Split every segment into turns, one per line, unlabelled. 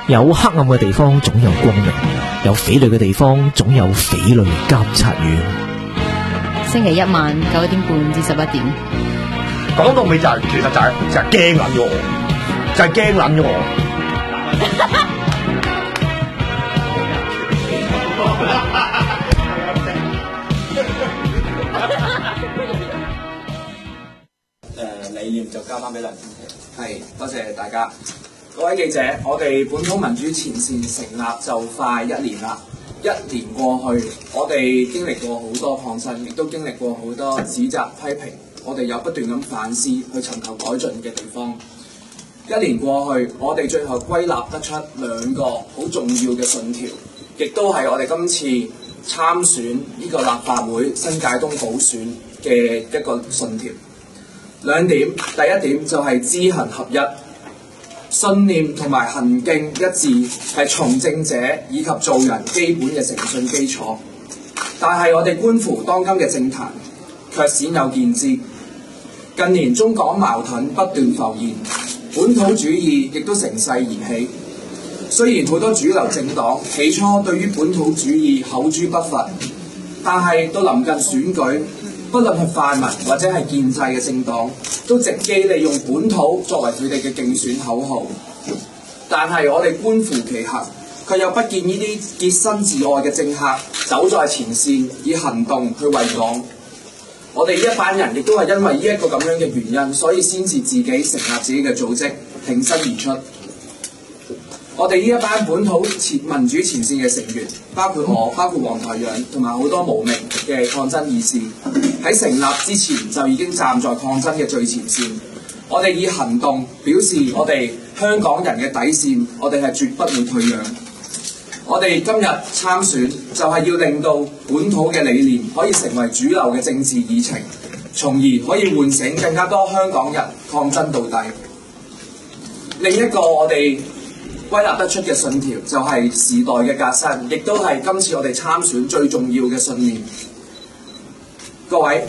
有黑暗嘅地方總有光明，有匪類嘅地方總有匪類監察院。
星期一晚9點半至11點。
講到尾就係、其實就係驚撚咗我，就係驚撚咗我。
理念就交翻俾梁天琦。係，多謝大家。各位記者，我哋本土民主前線成立就快1年啦。1年過去，我哋經歷過好多抗爭，亦都經歷過好多指責批評。我哋有不斷咁反思，去尋求改進嘅地方。1年過去，我哋最後歸納得出2個好重要嘅信條，亦都係我哋今次參選呢個立法會新界東補選嘅一個信條。2點，第一點就係知行合一，信念同埋行徑一致，係從政者以及做人基本嘅誠信基礎。但係我哋觀乎當今嘅政壇，卻鮮有見之。近年中港矛盾不斷浮現，本土主義亦都乘勢而起。雖然好多主流政黨起初對於本土主義口誅筆伐，但係到臨近選舉，不論係泛民或者係建制嘅政黨，都藉機利用本土作為佢哋嘅競選口號。但係我哋觀乎其行，卻又不見呢啲潔身自愛嘅政客走在前線，以行動去為港。我哋呢一班人亦都係因為呢一個咁樣嘅原因，所以先至自己成立自己嘅組織，挺身而出。我哋呢一班本土民主前線嘅成員，包括我，包括黃台仰同埋好多無名嘅抗爭義士，喺成立之前就已經站在抗爭嘅最前線。我哋以行動表示我哋香港人嘅底線，我哋係絕不會退讓。我哋今日參選就係要令到本土嘅理念可以成為主流嘅政治議程，從而可以喚醒更加多香港人抗爭到底。另一個我哋歸納得出嘅信條就係時代嘅革新，亦都係今次我哋參選最重要嘅信念。各位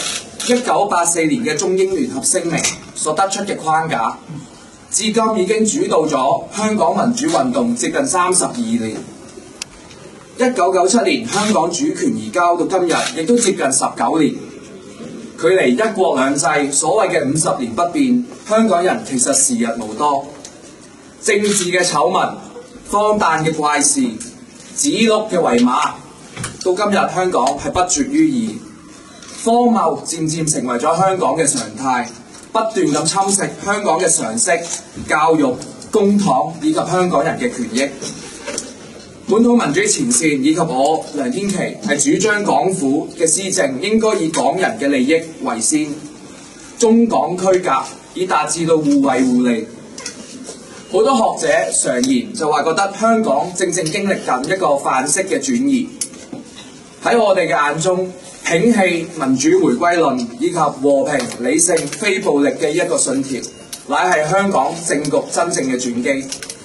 ，1984年嘅中英聯合聲明所得出嘅框架，至今已經主導咗香港民主運動接近32年。1997年香港主權移交到今日，亦都接近19年。距離一國兩制所謂嘅50年不變，香港人其實時日無多。政治嘅醜聞、荒誕嘅怪事、指鹿嘅為馬，到今日香港係不絕於耳。荒謬漸漸成為咗香港嘅常態，不斷咁侵蝕香港嘅常識、教育、公帑以及香港人嘅權益。本土民主前線以及我梁天琦係主張港府嘅施政應該以港人嘅利益為先，中港區隔，以達至到互惠互利。好多學者常言就話覺得香港正經歷緊一個範式嘅轉移。喺我哋嘅眼中，摒棄民主回歸論以及和平、理性、非暴力嘅一個信條，乃係香港政局真正嘅轉機。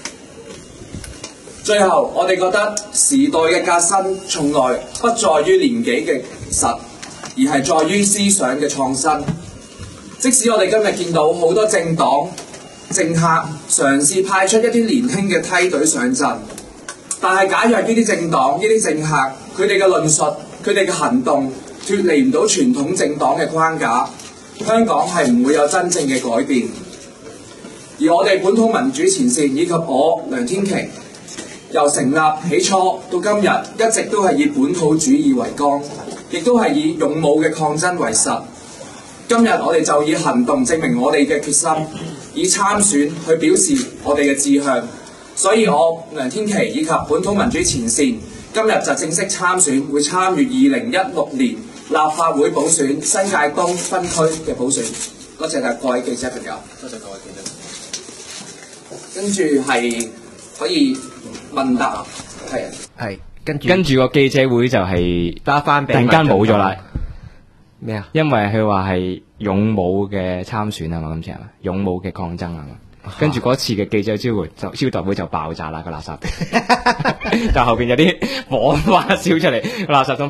最後，我哋覺得時代嘅革新從來不在於年紀嘅實，而係在於思想嘅創新。即使我哋今日見到好多政黨、政客嘗試派出一啲年輕嘅梯隊上陣，但係假若呢啲政黨、呢啲政客，佢哋嘅論述、佢哋嘅行動脫離唔到傳統政黨嘅框架，香港係唔會有真正嘅改變。而我哋本土民主前線以及我梁天琦，由成立起初到今日，一直都係以本土主義為綱，亦都係以勇武嘅抗爭為實。今日我哋就以行動證明我哋嘅決心，以參選去表示我哋嘅志向。所以我梁天琦以及本土民主前線今日就正式參選，會參與2016年立法會補選新界東分區嘅補選。多謝各位記者朋友，多謝各位記者。跟住係可以問答，係
跟住個記者會就係
得翻，
突然間冇咗啦。
咩啊？
因為佢話係勇武嘅參選啊嘛，今次係嘛？勇武嘅抗爭啊嘛。跟住嗰次嘅記者招待會就爆炸啦，個垃圾就後邊有啲火花燒出嚟，個垃圾桶，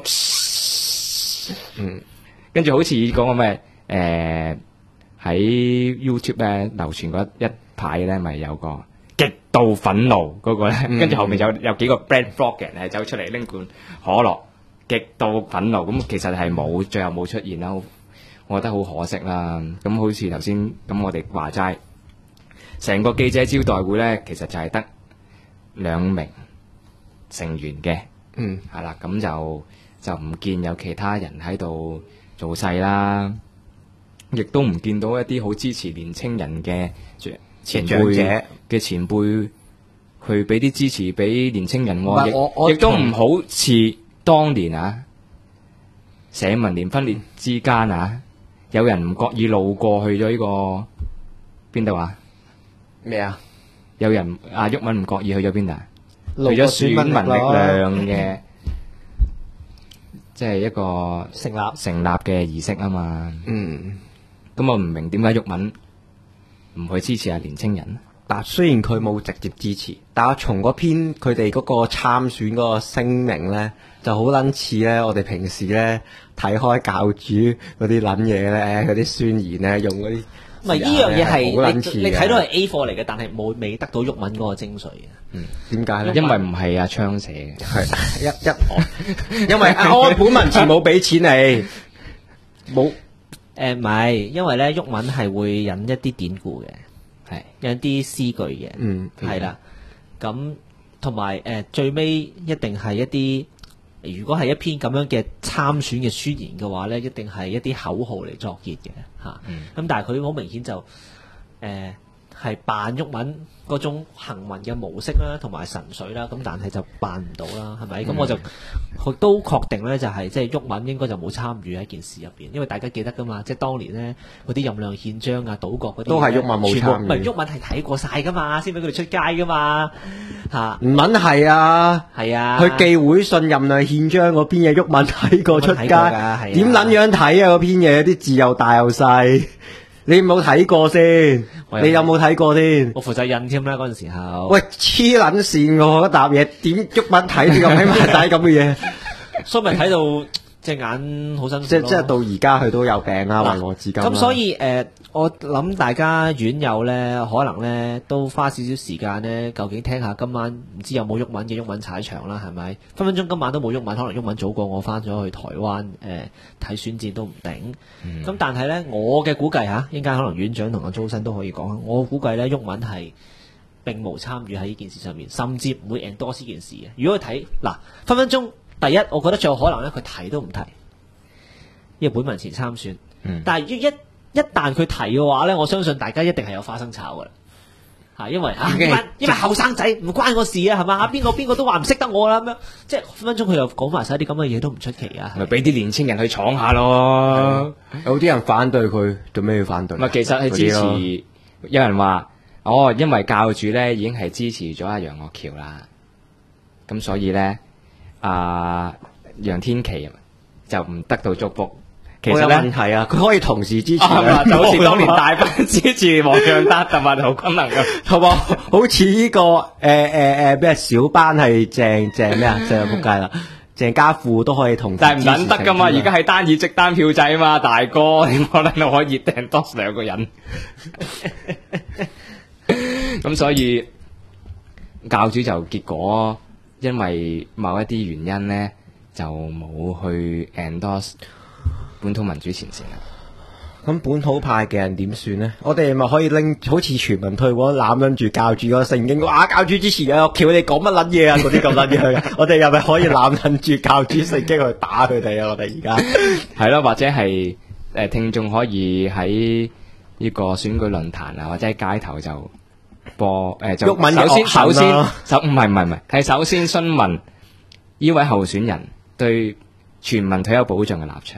跟住好似講個咩喺 YouTube 咧流傳嗰一排咧，咪有個極度憤怒嗰個咧，跟住後面有幾個 Black Frog 嘅人係走出嚟拎罐可樂，極度憤怒。咁其實係最後冇出現啦。我覺得好可惜啦。咁好似頭先咁，我哋話齋，成個記者招待會咧，其實就係得2名成員嘅，係啦。咁就唔見有其他人喺度做勢啦，亦都唔見到一啲好支持年青人嘅前輩嘅前輩去俾啲支持俾年青人喎，亦都唔好似當年啊社民連分裂之間啊，有人唔覺意路過去咗呢個邊度啊？
咩啊？
有人阿毓民唔覺意去咗邊度啊？去
路過
咗選民力量嘅，即係一個成立嘅儀式啊嘛。咁我唔明點解毓民唔去支持下年青人。
嗱，雖然佢冇直接支持，但係從嗰篇佢哋嗰個參選嗰個聲明咧，就好撚似咧我哋平時咧睇開教主嗰啲撚嘢咧，嗰啲宣言咧，用嗰啲
唔係呢樣嘢係你睇到係 A 貨嚟嘅，但係未得到毓民嗰個精髓嘅。
點解咧？
因為唔係阿昌寫嘅，
係因為安本文全冇俾錢你，冇
唔係，因為咧毓民係會引一啲典故嘅。係有啲詩句嘅，係啦，咁同埋最尾一定係一啲，如果係一篇咁樣嘅參選嘅宣言嘅話咧，一定係一啲口號嚟作結嘅嚇。咁但係佢好明顯就係扮毓民嗰種行文嘅模式啦，同埋神髓啦，咁但係就扮唔到啦，係咪？咁我就都確定咧，就係即係毓民應該就冇參與喺件事入邊，因為大家記得噶嘛，即係當年咧嗰啲任亮憲章啊、島國嗰啲
都係毓民冇參與，
唔係毓民係睇過晒噶嘛，先俾佢哋出街噶嘛嚇。
唔撚係啊，
係啊，
佢寄會信任亮憲章嗰篇嘢，毓民睇過出街，點撚樣睇啊？嗰篇嘢啲字又大又細。你有冇睇過先？你有冇睇過先？
我負責印添啦，嗰陣時候。喂，
黐撚線喎！嗰沓嘢點毓民睇啲咁起碼睇咁嘅嘢，
所以咪睇到隻眼好辛苦。
即係到而家佢都有病啦，為我至今。
咁所以我諗大家院友咧，可能咧都花少少時間咧，究竟聽下今晚唔知有冇毓民嘅毓民踩場啦，係咪？分分鐘今晚都冇毓民，可能毓民早過我翻咗去台灣睇選戰都唔定。咁但係咧，我嘅估計嚇，應該可能院長同阿周生都可以講。我估計咧，毓民係並無參與喺呢件事上面，甚至唔會 endorse 呢件事嘅。如果佢睇嗱，分分鐘第一，我覺得最有可能咧，佢提都唔提，因為本民前參選。但係一旦佢提嘅話咧，我相信大家一定係有花生炒噶啦，嚇，因為後生仔唔關我事啊，係嘛？邊個都話唔識得我啦，咁樣即係分分鐘佢又講埋晒啲咁嘅嘢都唔出奇啊！
咪俾啲年青人去闖下咯。
有啲人反對佢，做咩要反對？
咪其實係支持。有人話因為教主咧已經係支持咗阿楊岳橋啦，咁所以咧楊天琪就唔得到祝福。其實咧，問題啊，佢可以同時支持，就好似當年大班支持黃洋達同埋陶君行咁，
同埋好似呢個咩小班係鄭咩啊？鄭仆街啦，鄭家富都可以同時，
但係唔撚得噶嘛？而家係單議席單票制啊嘛，大哥，點可能可以掟多2個人？咁所以教主就結果因為某一啲原因咧，就冇去 endorse本土民主前線啦。
咁本土派嘅人點算呢？我哋咪可以拎好似全民退喎，攬撚住教主嗰個聖經，哇！教主支持啊，橋你講乜撚嘢啊？嗰啲咁撚嘢嘅，我哋又咪可以攬撚住教主聖經去打佢哋啊？我哋而家
係咯，或者係聽眾可以喺呢個選舉論壇啊，或者喺街頭就播就首先唔係係首先詢問呢位候選人對全民退休保障嘅立場。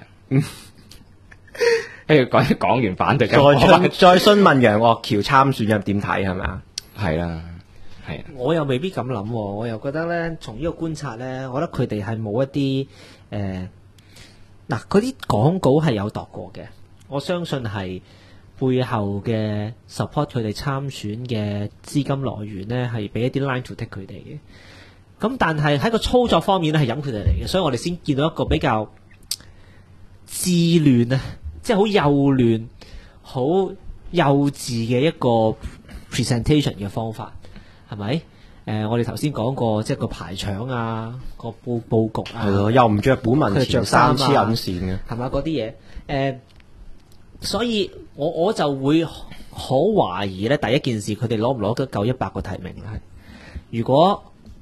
跟住講完反對，再
詢問楊岳橋參選人點睇係咪啊？
係啦，係。
我又未必咁諗，我又覺得咧，從呢個觀察咧，我覺得佢哋係冇一啲嗱，嗰啲廣告係有度過嘅，我相信係背後嘅 support 佢哋參選嘅資金來源咧，係俾一啲 line to take 佢哋嘅。咁但係喺個操作方面咧，係飲佢哋嚟嘅，所以我哋先見到一個比較自亂啊，即係好幼亂、好幼稚嘅一個 presentation 嘅方法係咪？我哋頭先講過，即係個排場啊，個佈局啊，
係咯，又唔着本民前衫黐
啊
引線嘅，
係嘛嗰啲嘢所以我就會好懷疑咧，第一件事佢哋攞唔攞得夠100個提名係。如果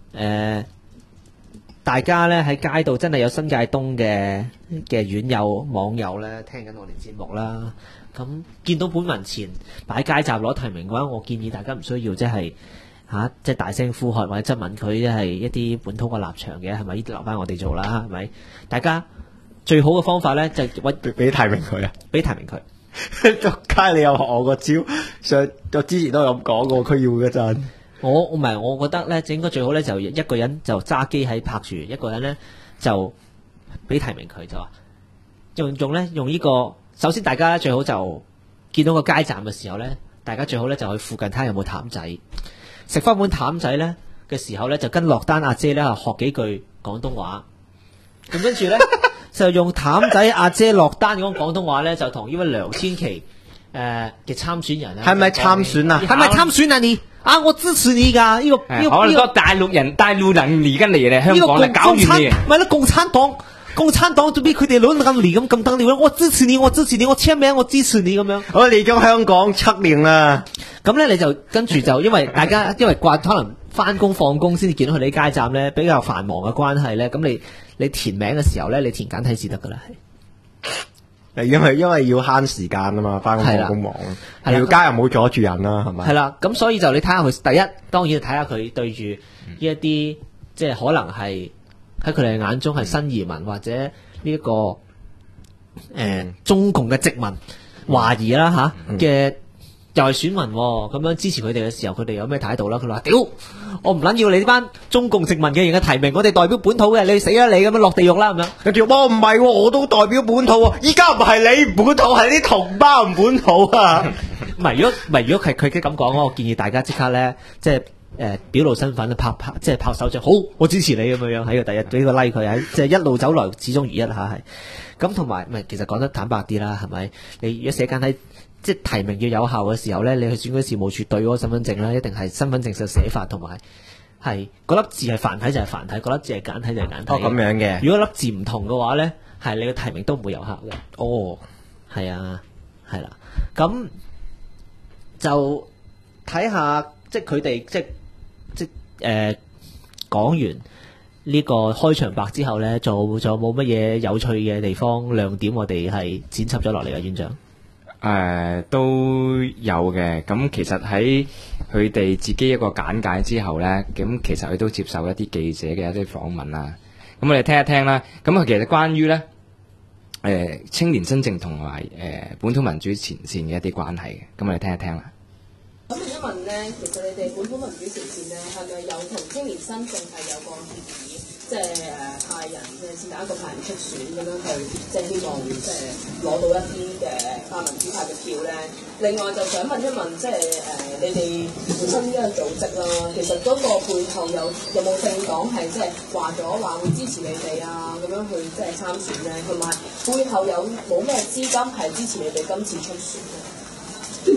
大家咧喺街度真係有新界東嘅院友網友咧聽緊我哋節目啦，咁見到本民前擺街站攞提名嘅話，我建議大家唔需要即係即係大聲呼喝或者質問佢，即係一啲本土嘅立場嘅，係咪？留翻我哋做啦，係咪？大家最好嘅方法咧就揾
俾提名佢啊，
俾提名佢。
仆街！你又學我個招，我之前都係咁講過，區議會嗰陣。
我唔係，我覺得咧，應該最好咧就一個人就揸機喺拍住，一個人咧就俾提名佢，就話用呢個。首先大家最好就見到個街站嘅時候咧，大家最好咧就去附近睇下有冇譚仔，食翻碗譚仔咧嘅時候咧，就跟落單阿姐咧學幾句廣東話，咁跟住咧就用譚仔阿姐落單嗰廣東話咧，就同呢位梁千琦嘅參選人
係咪參選啊？
係咪參選啊你？啊！我支持你㗎，呢個
可能個大陸人而家嚟香港嚟搞亂你。
咪咯，共產黨做咩佢哋亂咁嚟咁得了咧？我支持你，我簽名，我支持你咁樣。
我嚟咗香港7年啦。
咁咧你就跟住就因為大家因為慣可能翻工放工先至見到佢哋啲街站咧，比較繁忙嘅關係咧，咁你填名嘅時候咧，你填簡體字得㗎啦。
因為要慳時間啊嘛，翻工放工忙，條街又冇阻住人啦，係咪？
係啦，咁所以就你睇下佢第一，當然睇下佢對住呢一啲即係可能係喺佢哋眼中係新移民或者呢一個中共嘅殖民懷疑啦嘅又係選民咁樣支持佢哋嘅時候，佢哋有咩態度啦？佢話：屌，我唔撚要你呢班中共殖民嘅人嘅提名，我哋代表本土嘅，你死啦你咁樣落地獄啦咁樣。
跟住我唔係，我都代表本土喎。依家唔係你本土，係啲同胞唔本土啊！
唔係，如果佢咁講，我建議大家即刻咧，即係表露身份，即係拍手掌，好，我支持你咁樣喺個第一俾個 like 佢，喺即係一路走來始終如一嚇係。咁同埋其實講得坦白啲啦，係咪？你如果寫簡體即係提名要有效嘅時候咧，你去選舉事務處對嗰個身份證咧，一定係身份證嘅寫法同埋係嗰粒字係繁體就係繁體，嗰粒字係簡體就係簡體。
咁樣嘅。
如果粒字唔同嘅話咧，係你嘅提名都唔會有效嘅。哦，係啊，係啦，咁就睇下即係佢哋即講完呢個開場白之後咧，仲有冇乜嘢有趣嘅地方亮點？我哋係剪輯咗落嚟嘅院長。
都有嘅，咁其實喺佢哋自己一個簡介之後呢，咁其實佢都接受一啲記者嘅一啲訪問啦。咁我哋聽一聽啦。咁其實關於呢青年新政同埋本土民主前線嘅一啲關係嘅，咁我哋聽一聽啦。
咁問一問呢，其實你哋本土民主前線呢，係咪有同青年新政係有個協議？即係派人是但一個派人出選咁樣去，即係希望即係攞到一啲嘅泛民主派嘅票咧。另外就想問一問，即係你哋本身呢個組織啦，其實嗰個背後有冇政黨係即係話會支持你哋啊？咁樣去即係參選咧，同埋背後有冇咩資金係支持你哋今次出選咧？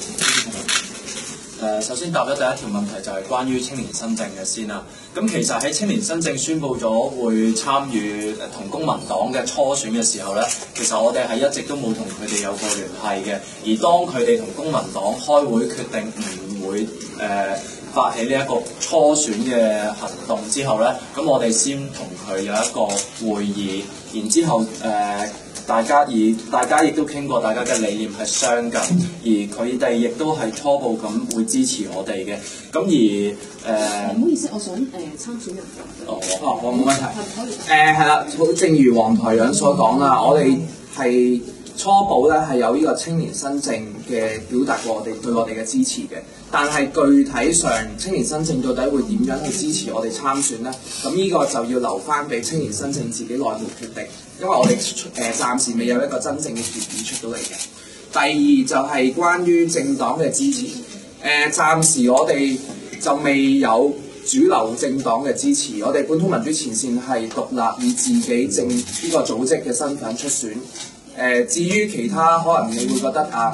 首先答咗第一條問題就係關於青年新政嘅先啦。咁其實喺青年新政宣布咗會參與同公民黨嘅初選嘅時候呢，其實我哋係一直都冇同佢哋有過聯繫嘅。而當佢哋同公民黨開會決定唔會發起呢一個初選嘅行動之後呢，咁我哋先同佢有一個會議，然之後大家亦都傾過，大家嘅理念係相近，而佢哋亦都係初步咁會支持我哋嘅。咁而
唔好意思，我想參選人。
我冇問題。係啦，正如黃台長所講啦，我哋係初步咧係有呢個青年新政嘅表達過對我哋嘅支持嘅。但係具體上青年新政到底會點樣去支持我哋參選呢？咁呢個就要留翻俾青年新政自己內部決定，因為我哋暫時未有一個真正嘅協議出到嚟嘅。第二就係關於政黨嘅支持，暫時我哋就未有主流政黨嘅支持，我哋本土民主前線係獨立以自己呢個組織嘅身份出選。至於其他可能你會覺得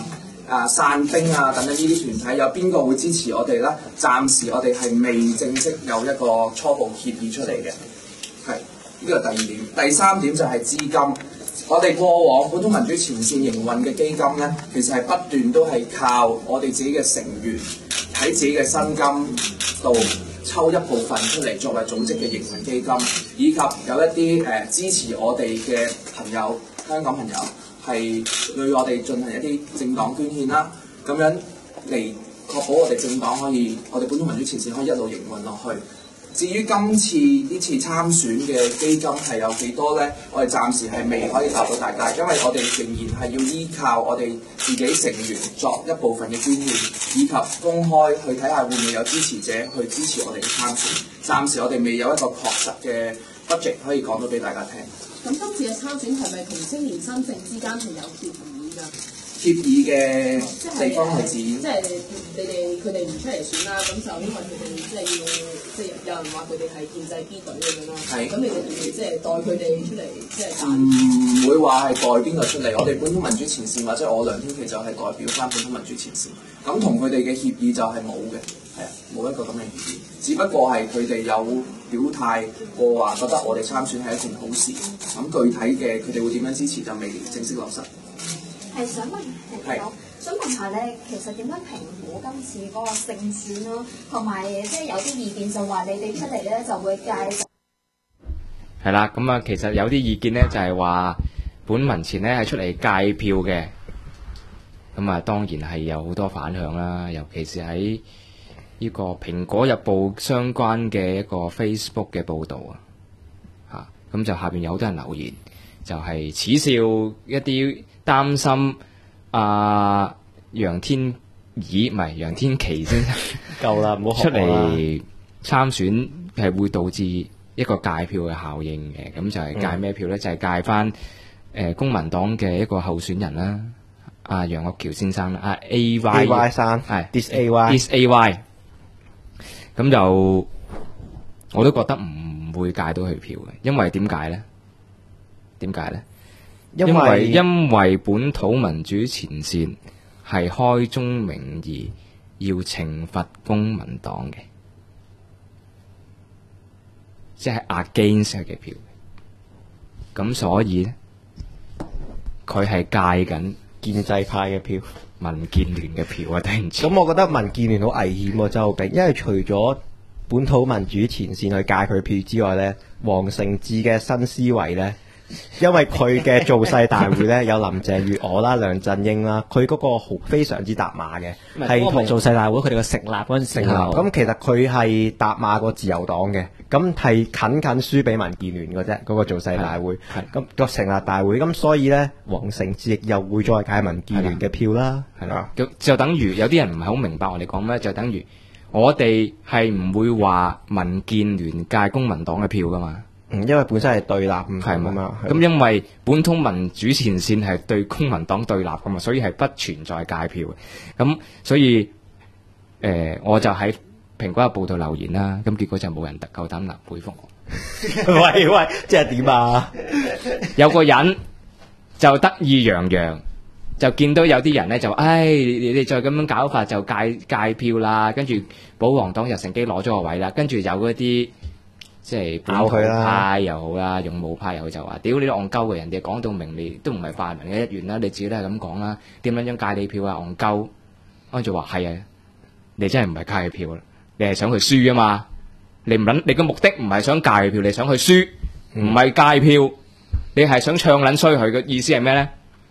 散兵啊等等呢啲團體，有邊個會支持我哋咧？暫時我哋係未正式有一個初步協議出嚟嘅，係呢個第二點。第三點就係資金。我哋過往本土民主前線營運嘅基金咧，其實係不斷都係靠我哋自己嘅成員喺自己嘅薪金度抽一部分出嚟作為組織嘅營運基金，以及有一啲支持我哋嘅朋友，香港朋友係對我哋進行一啲政黨捐獻啦，咁樣嚟確保我哋政黨可以，我哋本土民主前線可以一路營運落去。至於今次呢次參選嘅基金係有幾多呢？我哋暫時係未可以答到大家，因為我哋仍然係要依靠我哋自己成員作一部分嘅捐獻，以及公開去睇下會唔會有支持者去支持我哋嘅參選。暫時我哋未有一個確實嘅 budget 可以講到俾大家聽。
咁今次嘅參選係咪同青年新政之間係有協議㗎？
協議嘅地方係指，
即係佢哋唔出嚟選啦，咁就因為佢哋即係要，即係有人話佢哋係建制 B 隊咁樣啦。係。咁你哋會即係代佢哋出嚟，即係
唔會話係代邊個出嚟？我哋本土民主前線或者我梁天琦就係代表翻本土民主前線。咁同佢哋嘅協議就係冇嘅，係啊，冇一個咁嘅協議。只不過係佢哋有表態過話，覺得我哋參選係一件好事。咁具體嘅佢哋會點樣支持就未正式落實。
係想問下咧，其實點樣評估今次嗰個勝選咯？同埋即係有啲意見就話你哋出嚟咧就會介
係啦，咁啊，其實有啲意見咧就係話本民前咧係出嚟界票嘅，咁啊當然係有好多反響啦，尤其是喺呢個《蘋果日報》相關嘅一個 Facebook 嘅報導啊，咁就下邊有好多人留言，就係恥笑一啲擔心楊天琪先生
夠啦，唔好
出嚟參選係會導致一個界票嘅效應嘅，咁就係界咩票咧？就係界翻公民黨嘅一個候選人啦，阿楊岳橋先生啦，AY
生
係
This
AY，咁就我都覺得唔會界到佢票嘅，因為點解咧？因為本土民主前線係開宗明義要懲罰公民黨嘅，即係 against 佢嘅票。咁所以咧，佢係界緊
建制派嘅票、
民建聯嘅票啊！頂住。
咁我覺得民建聯好危險喎，周浩鼎，因為除咗本土民主前線去界佢票之外咧，黃成智嘅新思維咧。因為佢嘅造勢大會咧有林鄭月娥啦、梁振英啦，佢嗰個非常之搭馬嘅，係同
造勢大會佢哋嘅成立嗰陣時
咁其實佢係搭馬過自由黨嘅，咁係近輸俾民建聯嘅啫，嗰個造勢大會。咁個成立大會，咁所以咧，黃成智亦又會再界民建聯嘅票啦，係啦。
就等於有啲人唔係好明白我哋講咩，就等於我哋係唔會話民建聯界公民黨嘅票噶嘛。
因為本身係對立唔同啊嘛，
咁因為本土民主前線係對公民黨對立噶嘛，所以係不存在界票嘅。咁所以我就喺蘋果日報度留言啦，咁結果就冇人夠膽回覆我。
喂，即係點啊？
有個人就得意洋洋，就見到有啲人咧就，你哋再咁樣搞法就界票啦，跟住保皇黨就乘機攞咗個位啦，跟住有嗰啲。即係本土派又好啦，勇武派又好就話：屌你都戇鳩嘅，人哋講到明你都唔係泛民嘅一員啦，你自己都係咁講啦，點樣界你票啊？戇鳩，跟住話係啊，你真係唔係界你票啦，你係想去輸啊嘛？你嘅目的唔係想界票，你想去輸，唔係界票，你係想唱撚衰佢嘅意思係咩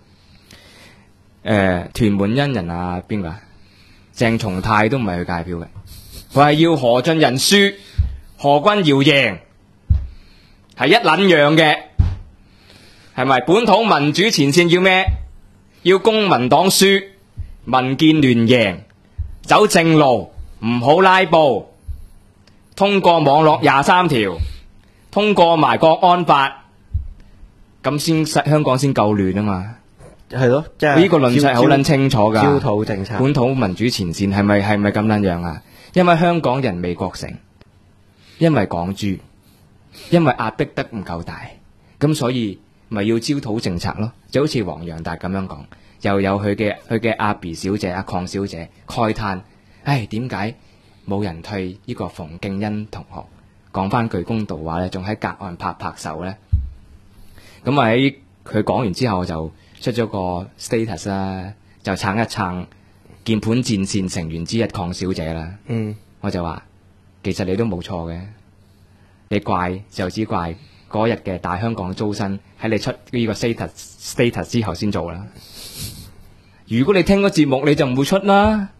咧？屯門恩人啊，邊個啊？鄭松泰都唔係去界票嘅，佢係要何俊仁輸。何君堯贏係一撚樣嘅，係咪？本土民主前線要咩？要公民黨輸，民建聯贏，走正路，唔好拉布，通過網絡23條，通過埋國安法，咁先香港先夠亂啊嘛。
係咯，即係
呢個論述係好撚清楚噶。
焦土政策，
本土民主前線係咪咁撚樣啊？因為香港人未覺醒。因為港豬，因為壓迫得唔夠大，咁所以咪要焦土政策咯，就好似黃洋達咁樣講， 又有佢嘅阿 B 小姐、阿鄺小姐慨嘆，唉，點解冇人替呢個馮敬恩同學講翻句公道話咧，仲喺隔岸拍拍手咧？咁喺佢講完之後，就出咗個 status 啦，就撐一撐鍵盤戰線成員之一鄺小姐啦。我就話其實你都冇錯嘅，你怪就只怪嗰日嘅大香港租新喺你出呢個 status 之後先做啦。如果你聽個節目，你就唔會出啦，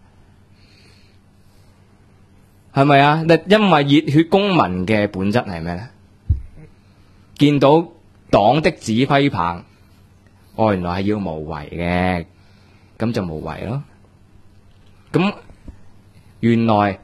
係咪啊？因為熱血公民嘅本質係咩咧？見到黨的指揮棒，原來係要無為嘅，咁就無為咯。咁原來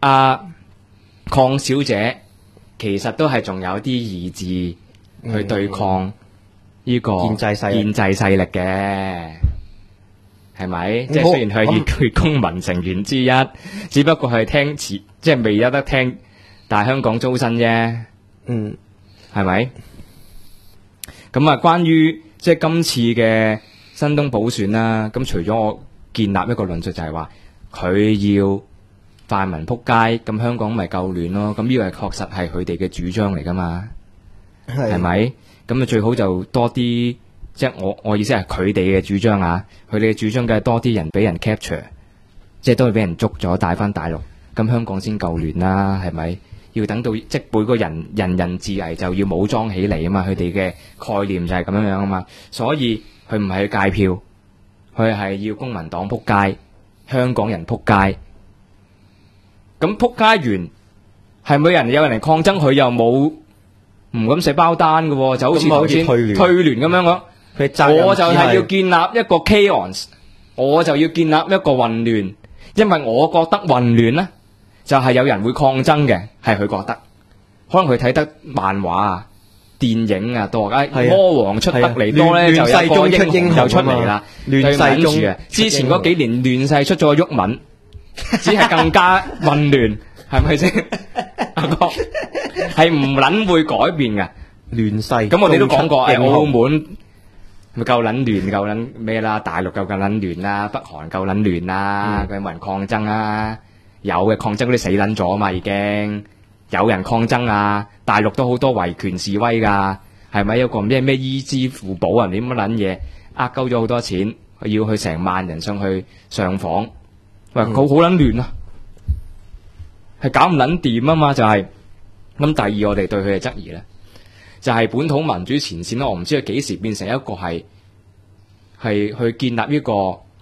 鄺小姐其實都係仲有啲意志去對抗呢個建制勢力嘅，係咪？即係雖然佢係熱血公民成員之一，只不過係即係未有得聽大香港租新啫。係咪？咁關於即係今次嘅新東補選啦，咁除咗我建立一個論述就係話佢要泛民撲街，咁香港咪夠亂咯？咁呢個係確實係佢哋嘅主張嚟噶嘛？係咪？咁最好就多啲，即係我意思係佢哋嘅主張啊，佢哋嘅主張梗係多啲人俾人 capture， 即係都係俾人捉咗帶翻大陸，咁香港先夠亂啦，係咪？要等到即每個人人自危就要武裝起嚟啊嘛，佢哋嘅概念就係咁樣樣啊嘛，所以佢唔係去戒票，佢係要公民黨撲街，香港人撲街。咁撲街完係咪有人嚟抗爭？佢又冇唔敢寫包單嘅，就好似頭先退聯咁樣講。我就係要建立一個 chaos， 我就要建立一個混亂，因為我覺得混亂呢，就係有人會抗爭嘅，係佢覺得。可能佢睇得漫畫啊、電影啊多，魔王出得嚟多咧，就有個英雄就出嚟啦。亂世中啊，之前嗰幾年亂世出咗個毓民，只係更加混亂，係咪先？阿哥係唔撚會改變嘅亂世。咁我哋都講過，澳門咪夠撚亂，夠撚咩啦？大陸夠撚亂啦，北韓夠撚亂啦，佢冇人抗爭啊？有嘅抗爭嗰啲死撚咗啊嘛，已經有人抗爭啊！大陸都好多維權示威噶，係咪？有個咩醫資互保啊？點乜撚嘢？鳩咗好多錢，要去成萬人上去上訪，喂，佢好撚亂啊，係搞唔撚掂啊嘛，就係。咁第二，我哋對佢嘅質疑咧，就係本土民主前線咧，我唔知佢幾時變成一個係去建立呢個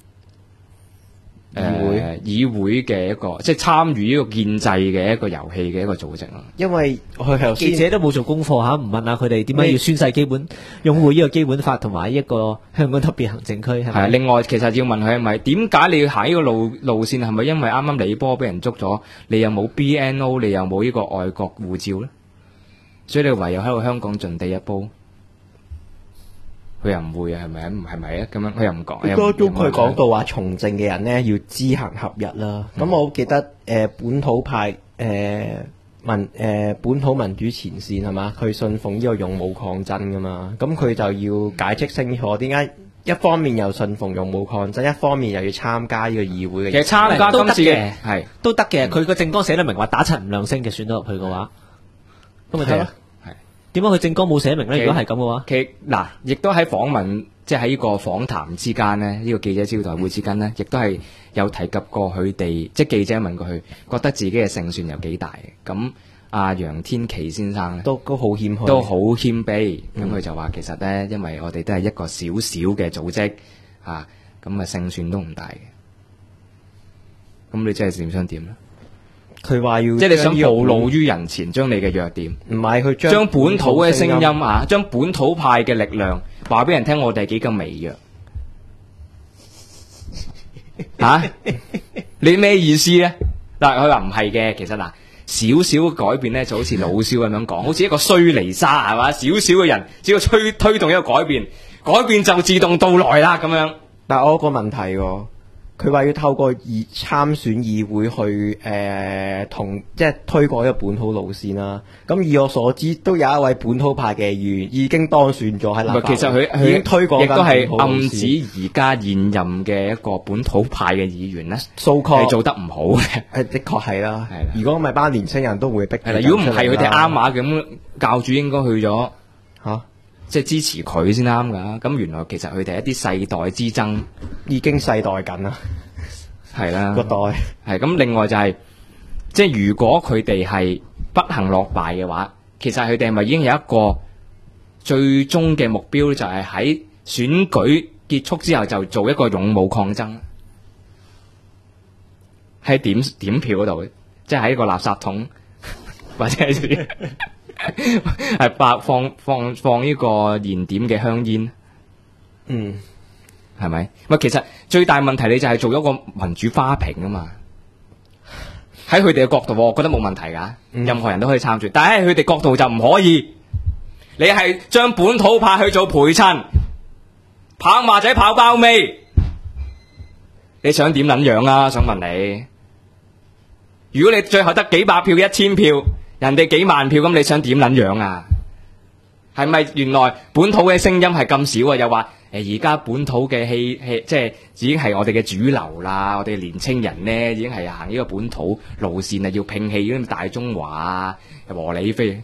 議會嘅一個，即係參與呢個建制嘅一個遊戲嘅一個組織咯。因為
記者都冇做功課嚇，唔問下佢哋點解要宣誓基本擁護呢個基本法同埋一個香港特別行政區係咪？
另外其實要問佢係咪點解你要行呢個路線？係咪因為啱啱李波俾人捉咗，你又冇 BNO， 你又冇呢個外國護照咧？所以你唯有喺度香港盡地一煲。佢又唔會啊，係咪啊？係咪啊？咁樣佢又唔講。
多中佢講到話從政嘅人呢要知行合一啦。咁我記得本土派本土民主前線係嘛？佢信奉呢個勇武抗爭噶嘛。咁佢就要解釋清楚點解一方面又信奉勇武抗爭，一方面又要參加呢個議會嘅。
其實參加今次嘅係
都得嘅。佢個政綱寫得明話打柒吳亮星嘅選咗入去嘅話，咁咪得咯。點解佢政綱冇寫明咧？如果係咁嘅話，
嗱，亦都喺訪問，即係喺呢個訪談之間呢，呢個記者招待會之間呢，亦都係有提及過佢哋，即係記者問過佢，覺得自己嘅勝算有幾大？咁阿楊天琪先生咧，都好謙虛，都好謙卑。咁佢就話其實呢，因為我哋都係一個小小嘅組織啊，咁勝算都唔大嘅。咁你真係點想點咧？佢話要即係你想暴露於人前，將你嘅弱點，唔係佢將本土嘅聲音啊，將本土派嘅力量話俾人聽，我哋係幾咁微弱吓？你咩意思咧？嗱，佢話唔係嘅，其實嗱，少少嘅改變咧，就好似老蕭咁樣講，好似一個衰泥沙係嘛，少少嘅人只要推動一個改變，改變就自動到來啦咁樣。
但係我有個問題喎。 佢話要透過參選議會去同即係推廣一個本土路線啦。咁以我所知，都有一位本土派嘅議員已經當選咗喺立法會。
其實佢
已經推廣緊
亦都係
本土路線
暗指而家現任嘅一個本土派嘅議員咧，
so
係做得唔好嘅。
的確係啦。
係啦
如果唔係班年青人都會逼佢
係啦，如果唔係佢哋啱
啊
碼咁，教主應該去咗
嚇，
即係支持佢先啱㗎。咁原來其實佢哋一啲世代之爭
已經世代緊啦
係啦，
個代。
係咁。另外就係、即係如果佢哋係不幸落敗嘅話，其實佢哋係咪已經有一個最終嘅目標，就係喺選舉結束之後就做一個勇武抗爭，喺點票嗰度，即係喺一個垃圾桶或者係係放呢個燃點嘅香煙，
嗯，
係咪？喂，其實最大問題你就係做一個民主花瓶啊嘛。喺佢哋嘅角度，我覺得冇問題㗎，任何人都可以參選。但係喺佢哋角度就唔可以。你係將本土派去做陪襯，跑馬仔跑包尾，你想點撚樣啊？想問你，如果你最後得幾百票、1000票，人哋幾萬票，咁你想點撚樣啊？係咪原來本土嘅聲音係咁少啊？又話而家本土嘅氣即係已經係我哋嘅主流啦，我哋年青人呢已經係行呢個本土路線啊，要摒棄嗰啲大中華啊、和理非。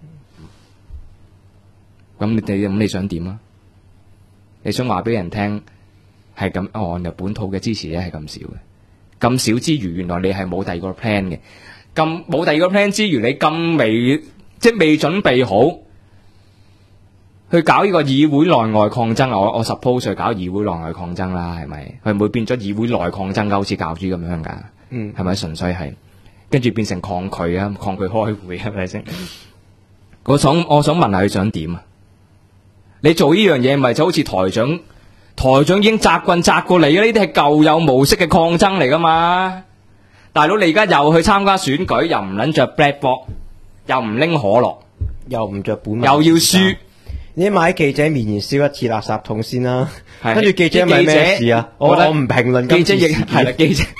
咁你想點啊？你想話俾人聽係咁？哦，就本土嘅支持咧係咁少嘅，咁少之餘，原來你係冇第二個 plan 嘅。咁冇第二個 plan 之餘，你咁未準備好去搞呢個議會內外抗爭啊！我 suppose 去搞議會內外抗爭啦，係咪？佢唔會變咗議會內抗爭㗎，好似教主咁樣㗎？係咪純粹係跟住變成抗拒啊？抗拒開會係咪先？我想問下佢想點啊？你做呢樣嘢咪就好似台長已經扎棍扎過嚟嘅，呢啲係舊有模式嘅抗爭嚟噶嘛？大佬你而家又去參加選舉，又唔撚着 black box， 又唔拎可樂，
又唔着本，
又要輸，
你咪喺記者面前燒一次垃圾桶先啦。
係
跟住記者問咩事啊？我唔評論
記者亦
今次事件
係啦，記者。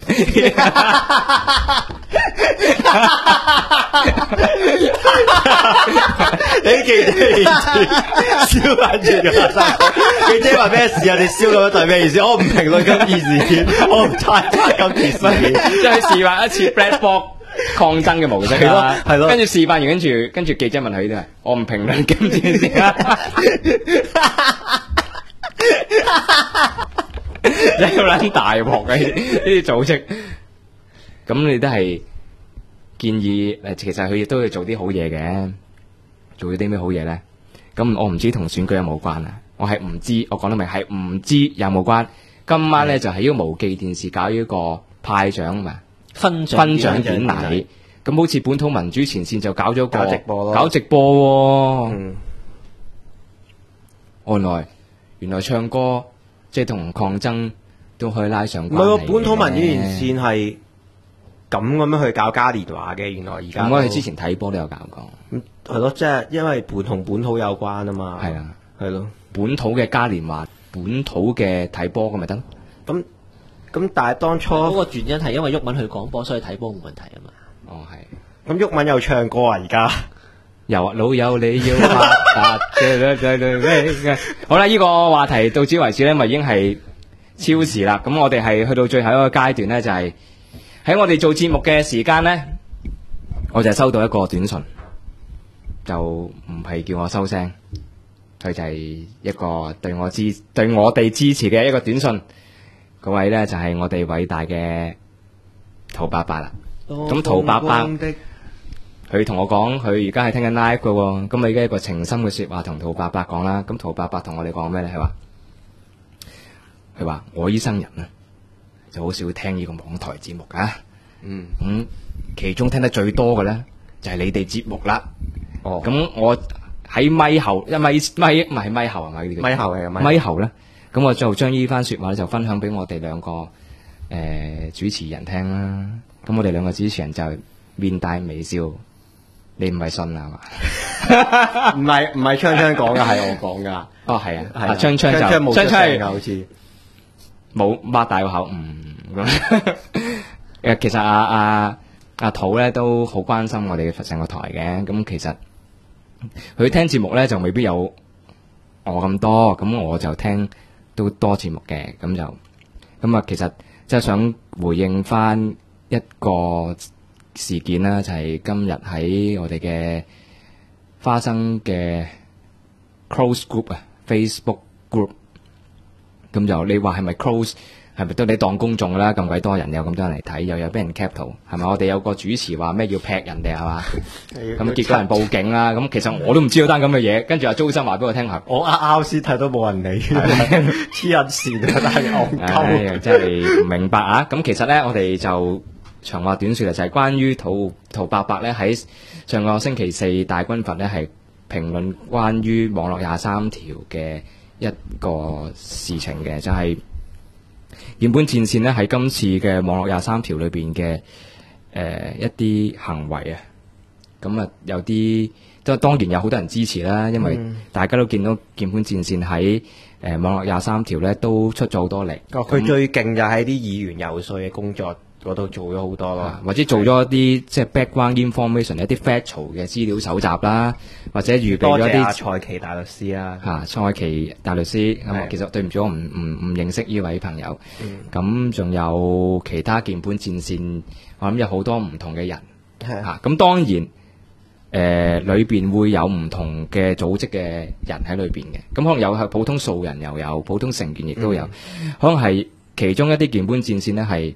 你記者面前燒緊住個垃圾桶，記者話咩事啊？你燒咁樣就係咩意思？我唔評論今次事件，我唔猜測今次事件，
即係示範一次 black box 抗爭嘅模式啦，
係咯
跟住示範完，跟住記者問佢都係，我唔評論今次事啦。真係撚大鑊嘅呢啲組織，咁你都係建議其實佢亦都要做啲好嘢嘅，做咗啲咩好嘢咧？咁我唔知同選舉有冇關啊？我係唔知，我講得明係唔知有冇關。今晚咧就係呢個無記電視搞呢個派獎嘛，
分
獎典禮。咁好似本土民主前線就搞咗個
搞直播咯，
搞直播喎。原來唱歌即係同抗爭都可以拉上關係。
唔係喎，本土民主連線係咁樣去搞嘉年華嘅。原來而家
我哋之前睇波都有搞過。
係咯，即係因為同本土有關啊嘛。
係啊，
係咯。
本土嘅嘉年華，本土嘅睇波咁咪得咯。
咁但係當初
嗰個原因係因為毓民去講波，所以睇波冇問題啊嘛。
哦，係。
咁毓民又唱歌啊？而家
又話老友你要發達好啦，呢個話題到此為止咧，咪已經係超時啦。咁我哋係去到最後一個階段咧，就係喺我哋做節目嘅時間咧，我就收到一個短信，就唔係叫我收聲，佢就係一個對我哋支持嘅一個短信。嗰位咧就係我哋偉大嘅陶伯伯啦。咁陶伯伯佢同我講，佢而家係聽緊 live 嘅喎。咁我而家一個情深嘅說話同陶伯伯講啦。咁陶伯伯同我哋講咩咧？佢話我呢生人啊，就好少聽呢個網台節目噶。其中聽得最多嘅咧就係你哋節目啦。咁我喺咪後係咪咪後係咪呢個？
咪後係
咪後咧。咁我就將呢番說話咧就分享俾我哋兩個主持人聽啦。咁我哋兩個主持人就面帶微笑，你唔係信啊嘛？
唔係昌昌講噶，係我講噶。
哦，係啊，
係
昌昌
冇出聲
係
噶，好似
冇擘大個口咁。其實阿土咧都好關心我哋嘅成個台嘅，咁其實佢聽節目咧就未必有我咁多，咁我就聽都多節目嘅，咁其實即係想回應翻一個事件啦，就係今日喺我哋嘅花生嘅 close group 啊 ，Facebook group， 咁就你話係咪 close？係咪都你當公眾啦？咁鬼多人，有咁多人嚟睇，又有俾人 cap 圖，係咪？我哋有個主持話咩要劈人哋係嘛？咁結果人報警啦。咁其實我都唔知道單咁嘅嘢，跟住阿周生話俾我聽下，
我啱先睇都冇人理，黐人線啊！但係戇鳩，
真係唔明白啊！咁其實咧，我哋就長話短説啦，就係關於陶伯伯咧喺上個星期四大軍閥咧係評論關於網絡23條嘅一個事情嘅，就係鍵盤戰線咧喺今次嘅網絡23條裏邊嘅一啲行為啊，咁啊有啲都當然有好多人支持啦，因為大家都見到鍵盤戰線喺網絡23條咧都出咗好多力。
佢最勁就喺啲議員游說嘅工作嗰度做咗好多咯，
或者做咗一啲即係 background information 一啲 factual 嘅資料搜集啦，或者預備咗啲
蔡奇大律師啦，
蔡奇大律師咁其實對唔住我唔認識呢位朋友，咁仲有其他鍵盤戰線，我諗有好多唔同嘅人嚇，咁當然裏邊會有唔同嘅組織嘅人喺裏邊嘅，咁可能有係普通素人又有普通成員亦都有，可能係其中一啲鍵盤戰線呢係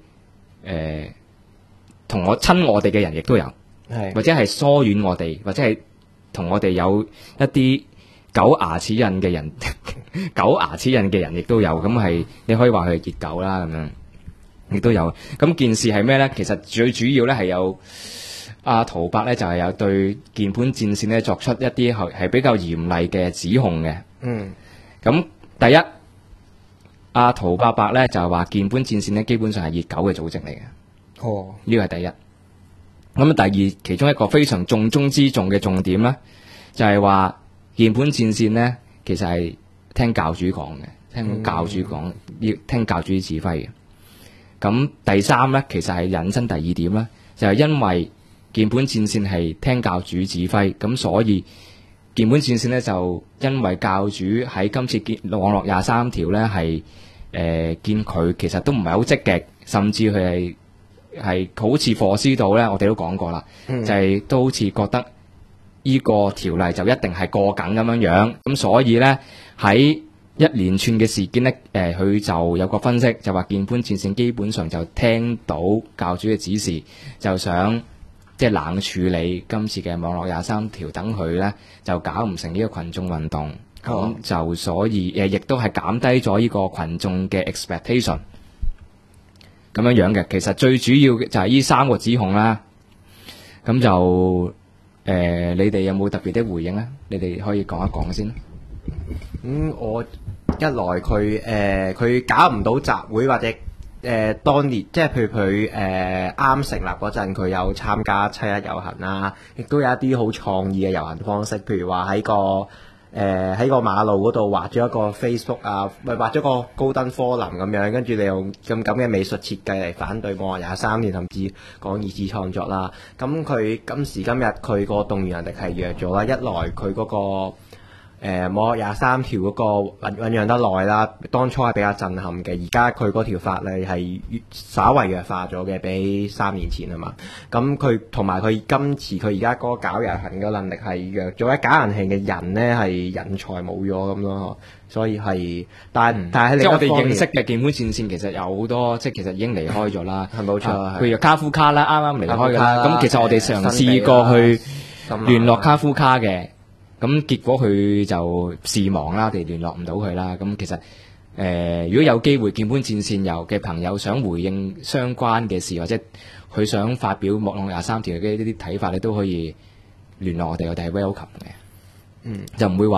同我哋嘅人亦都有，或者係疏遠我哋，或者係同我哋有一啲狗牙齒印嘅人，狗牙齒印嘅人亦都有，咁係你可以話佢係熱狗啦咁樣，亦都有。咁件事係咩呢？其實最主要呢係有阿陶伯呢，就係有對鍵盤戰線呢作出一啲係比較嚴厲嘅指控嘅。咁第一，阿陶伯伯咧就係話鍵盤戰線咧基本上係熱狗嘅組織嚟嘅。呢個係第一。咁第二，其中一個非常重中之重嘅重點咧，就係話鍵盤戰線咧其實係聽教主講嘅，聽教主講，要聽教主指揮嘅。咁第三咧，其實係引申第二點啦，就係因為鍵盤戰線係聽教主指揮，咁所以鍵盤戰線咧就因為教主喺今次網絡23條咧係見佢其實都唔係好積極，甚至佢係好似課師道咧，我哋都講過啦，就係都好似覺得呢個條例就一定係過緊咁樣樣，咁所以咧喺一連串嘅事件咧，佢就有個分析，就話鍵盤戰線基本上就聽到教主嘅指示，就想即係冷處理今次嘅網絡23條，等佢咧就搞唔成呢個群眾運動，咁就所以亦都係減低咗呢個群眾嘅 expectation 咁樣樣嘅。其實最主要嘅就係呢三個指控啦。咁就你哋有冇特別的回應咧？你哋可以講一講先。
我一來佢搞唔到集會或者。當年即係譬如佢啱成立嗰陣，佢有參加七一遊行啦，亦都有一啲好創意嘅遊行方式，譬如話喺個馬路嗰度畫咗一個 Facebook 啊，咪畫咗個高登科林咁樣，跟住你用咁嘅美術設計嚟反對網絡23條，甚至講二次創作啦。咁佢今時今日佢個動員能力係弱咗啦，一來佢嗰個網絡23條嗰個醖釀得耐啦，當初係比較震撼嘅，而家佢嗰條法例係稍為弱化咗嘅，比3年前啊嘛。咁佢同埋佢今次佢而家嗰個搞遊行嘅能力係弱咗，一搞遊行嘅人呢係人才冇咗咁咯，所以係但係
即係我哋認識嘅鍵盤戰線其實有好多，即係其實已經離開咗啦，
係冇錯。
譬如卡夫卡啦，啱啱離開㗎啦。咁其實我哋嘗試過去聯絡卡夫卡嘅。咁結果佢就事忙啦，我哋聯絡唔到佢啦。咁其實如果有機會鍵盤戰線遊嘅朋友想回應相關嘅事，或者佢想發表網絡23條嘅呢啲睇法，你都可以聯絡我哋係 welcome 嘅。就唔會話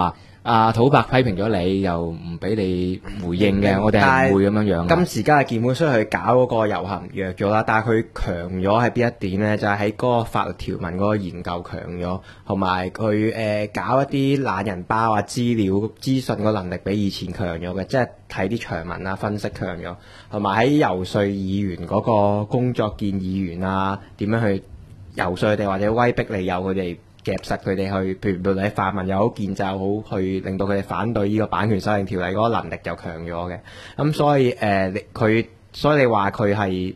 土伯批評咗你，又唔俾你回應嘅，我哋係唔會咁樣樣嘅。
今時今日鍵盤雖然佢搞嗰個遊行弱咗啦，但係佢強咗係邊一點咧？就係喺嗰個法律條文嗰個研究強咗，同埋佢搞一啲懶人包啊、資料資訊個能力比以前強咗嘅，即係睇啲長文啊、分析強咗，同埋喺遊說議員嗰個工作建議員啊，點樣去遊說佢哋或者威逼利誘佢哋。夾實佢哋去，譬如無論係泛民又好、建制又好，去令到佢哋反對呢個版權修訂條例嗰個能力就強咗嘅。咁所以所以你話佢係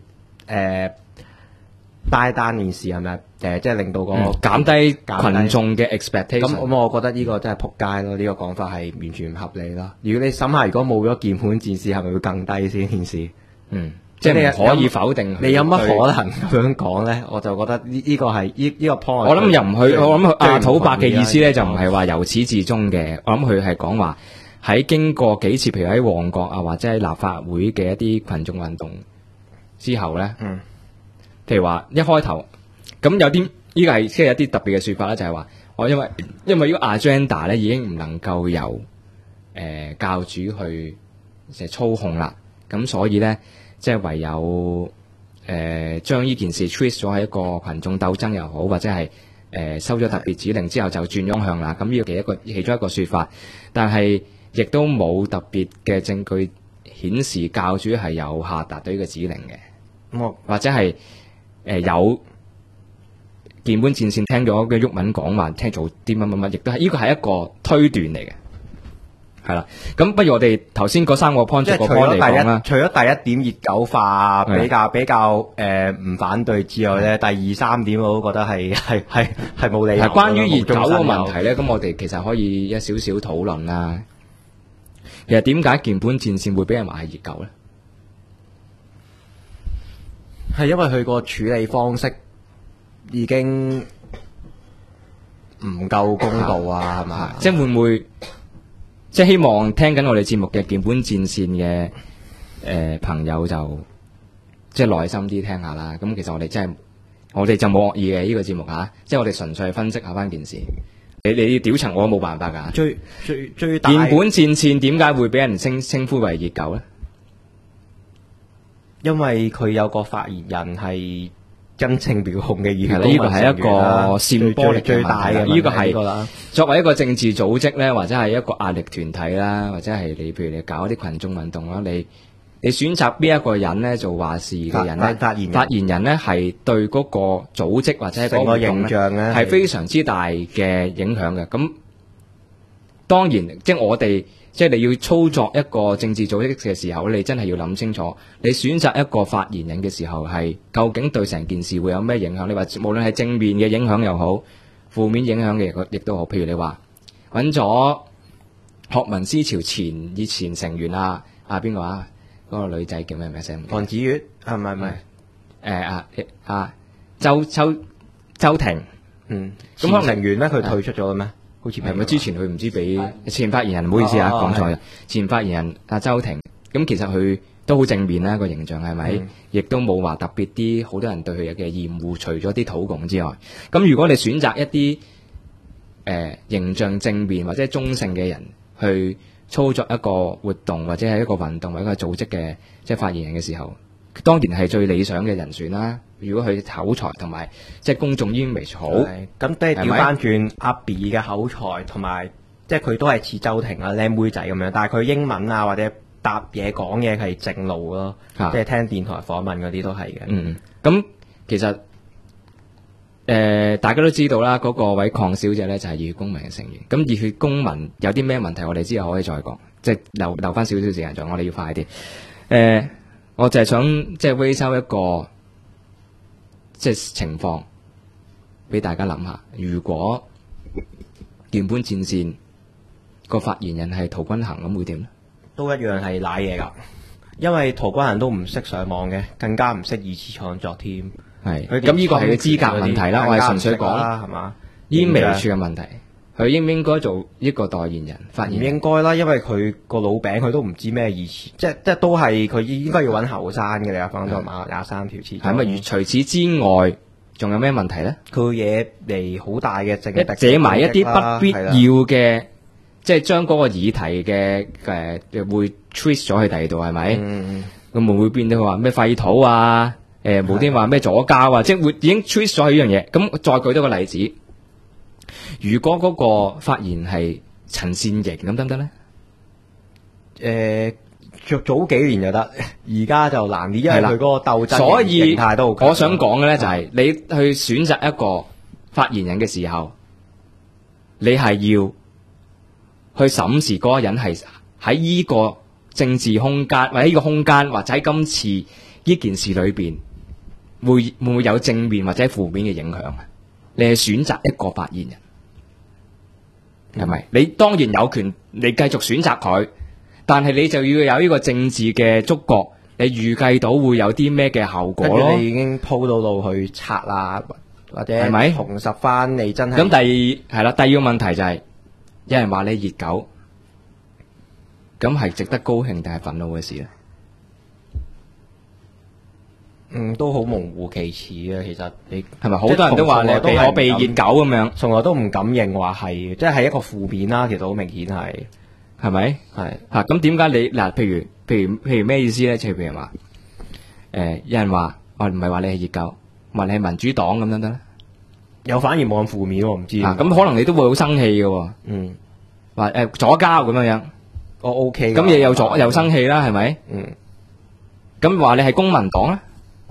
帶單件事係咪？即係令到個
減低群眾嘅 expectation。
咁我覺得呢個真係撲街咯，呢個講法係完全唔合理咯。如果你諗下，如果冇咗鍵盤戰士，係咪會更低先件事？
即係你可以否定。
你有乜可能咁樣講咧？我就覺得呢個係呢個 point。
我諗又唔去，我諗阿土伯嘅意思咧就唔係話由始至終嘅。我諗佢係講話喺經過幾次，譬如喺旺角啊，或者喺立法會嘅一啲群眾運動之後咧，譬如話一開頭咁有啲呢個係即係有啲特別嘅説法啦，就係話我因為呢個 agenda 咧已經唔能夠由教主去操控啦，咁所以咧。即係唯有將呢件事 twist 咗喺一個群眾鬥爭又好，或者係收咗特別指令之後就轉咗向啦。咁呢個其中一個說法，但係亦都冇特別嘅證據顯示教主係有下達對呢個指令嘅，或者係有鍵盤戰線聽咗嘅毓民講話，聽做啲乜乜乜，亦都係呢個係一個推斷嚟嘅。係啦，咁不如我哋頭先嗰3個 point 逐個 point 嚟講啦。除咗第一點熱狗化比較唔反對之外咧，第2、3點我都覺得係冇理由。關於熱狗個問題咧，咁我哋其實可以一少少討論啦。其實點解鍵盤戰線會俾人話係熱狗咧？係因為佢個處理方式已經唔夠公道啊，係嘛？即係會唔會？即係希望聽緊我哋節目嘅鍵盤戰線嘅朋友就即係耐心啲聽下啦。咁其實我哋就冇惡意嘅呢個節目嚇，即係我哋純粹分析下翻件事。你要屌層我都冇辦法㗎。最大鍵盤戰線點解會俾人稱呼為熱狗咧？因為佢有個發言人係真情表控嘅意見，呢個係一個扇波力最大嘅。呢個係作為一個政治組織咧，或者係一個壓力團體啦，或者係你譬如你搞一啲群眾運動啦，你選擇邊一個人咧做話事嘅人咧，發言人咧係對嗰個組織或者係嗰個形象咧係非常之大嘅影響嘅。咁當然即係我哋。即係你要操作一個政治組織嘅時候，你真係要諗清楚，你選擇一個發言人嘅時候係究竟對成件事會有咩影響？你話無論係正面嘅影響又好，負面影響嘅亦都好。譬如你話揾咗學民思潮以前成員邊個啊？嗰個女仔叫咩名聲？黃子悅係咪？周庭。咁可能成員咧，佢退出咗嘅咩？好似係咪之前佢唔知俾前發言人，唔好意思講錯啦。前發言人阿周庭，咁其實佢都好正面啦，個形象係咪？亦都冇話特別啲，好多人對佢嘅厭惡，除咗啲土共之外。咁如果你選擇一啲形象正面或者中性嘅人去操作一個活動或者係一個運動或者一個組織嘅即係發言人嘅時候，當然係最理想嘅人選啦。如果佢口才同埋即係公眾 image 好，咁都係調翻轉阿 B 嘅口才同埋，即係佢都係似周庭啊靚妹仔咁樣，但係佢英文啊或者答嘢講嘢係正路咯，即係聽電台訪問嗰啲都係嘅。咁其實大家都知道啦，嗰個位鄺小姐咧就係熱血公民嘅成員。咁熱血公民有啲咩問題，我哋之後可以再講，即係留翻少少時間再，我哋要快啲。我就係想即係微收一個即係情況俾大家諗下，如果鍵盤戰線個發言人係陶君行咁會點咧？都一樣係賴嘢㗎，因為陶君行都唔識上網嘅，更加唔識二次創作添。係，咁呢個係佢資格問題啦，我係純粹講啦，係嘛？image嘅問題。佢應唔應該做一個代言人？發言人唔應該啦，因為佢個老餅佢都唔知咩意思，即都係佢應該要揾後生嘅你講到23條詞。係咪？除此之外，仲有咩問題咧？佢惹嚟好大嘅政敵，借埋一啲不必要嘅即係將嗰個議題嘅會 twist 咗去第二度係咪？咁會唔會變到話咩廢土啊？無端話咩左膠啊？即係會已經 twist 咗呢樣嘢。咁再舉多個例子，如果嗰個發言係陳善盈咁得唔得咧？
早幾年就得，而家就難啲，因為佢嗰個鬥爭
所以
形態都好強。
我想講嘅咧就係、你去選擇一個發言人嘅時候，你係要去審視嗰個人係喺依個政治空間或者呢個空間，或者喺今次呢件事裏邊會唔會有正面或者負面嘅影響啊？你係選擇一個發言人，係咪？你當然有權你繼續選擇佢。但係你就要有呢個政治嘅觸覺，你預計到會有啲咩嘅後果咯？
你已經鋪到路去拆啦，或者
係咪
重拾翻你真係
咁第二個問題就係、有人話你熱狗，咁係值得高興定係憤怒嘅事咧？
都好模糊其詞啊！其實你
係咪好多人都話你我被熱狗咁樣，
從來都唔敢認話係，即係一個負面啦。其實好明顯係。
係咪？係嚇咁點解你嗱？譬如咩意思咧？譬如話有人話我唔係話你係熱狗，話你係民主黨咁得咧？
有反而冇咁負面喎，唔知
咁可能你都會好生氣嘅喎。話左膠咁樣，
我 OK。
咁嘢又生氣啦，係咪？咁話你係公民黨咧？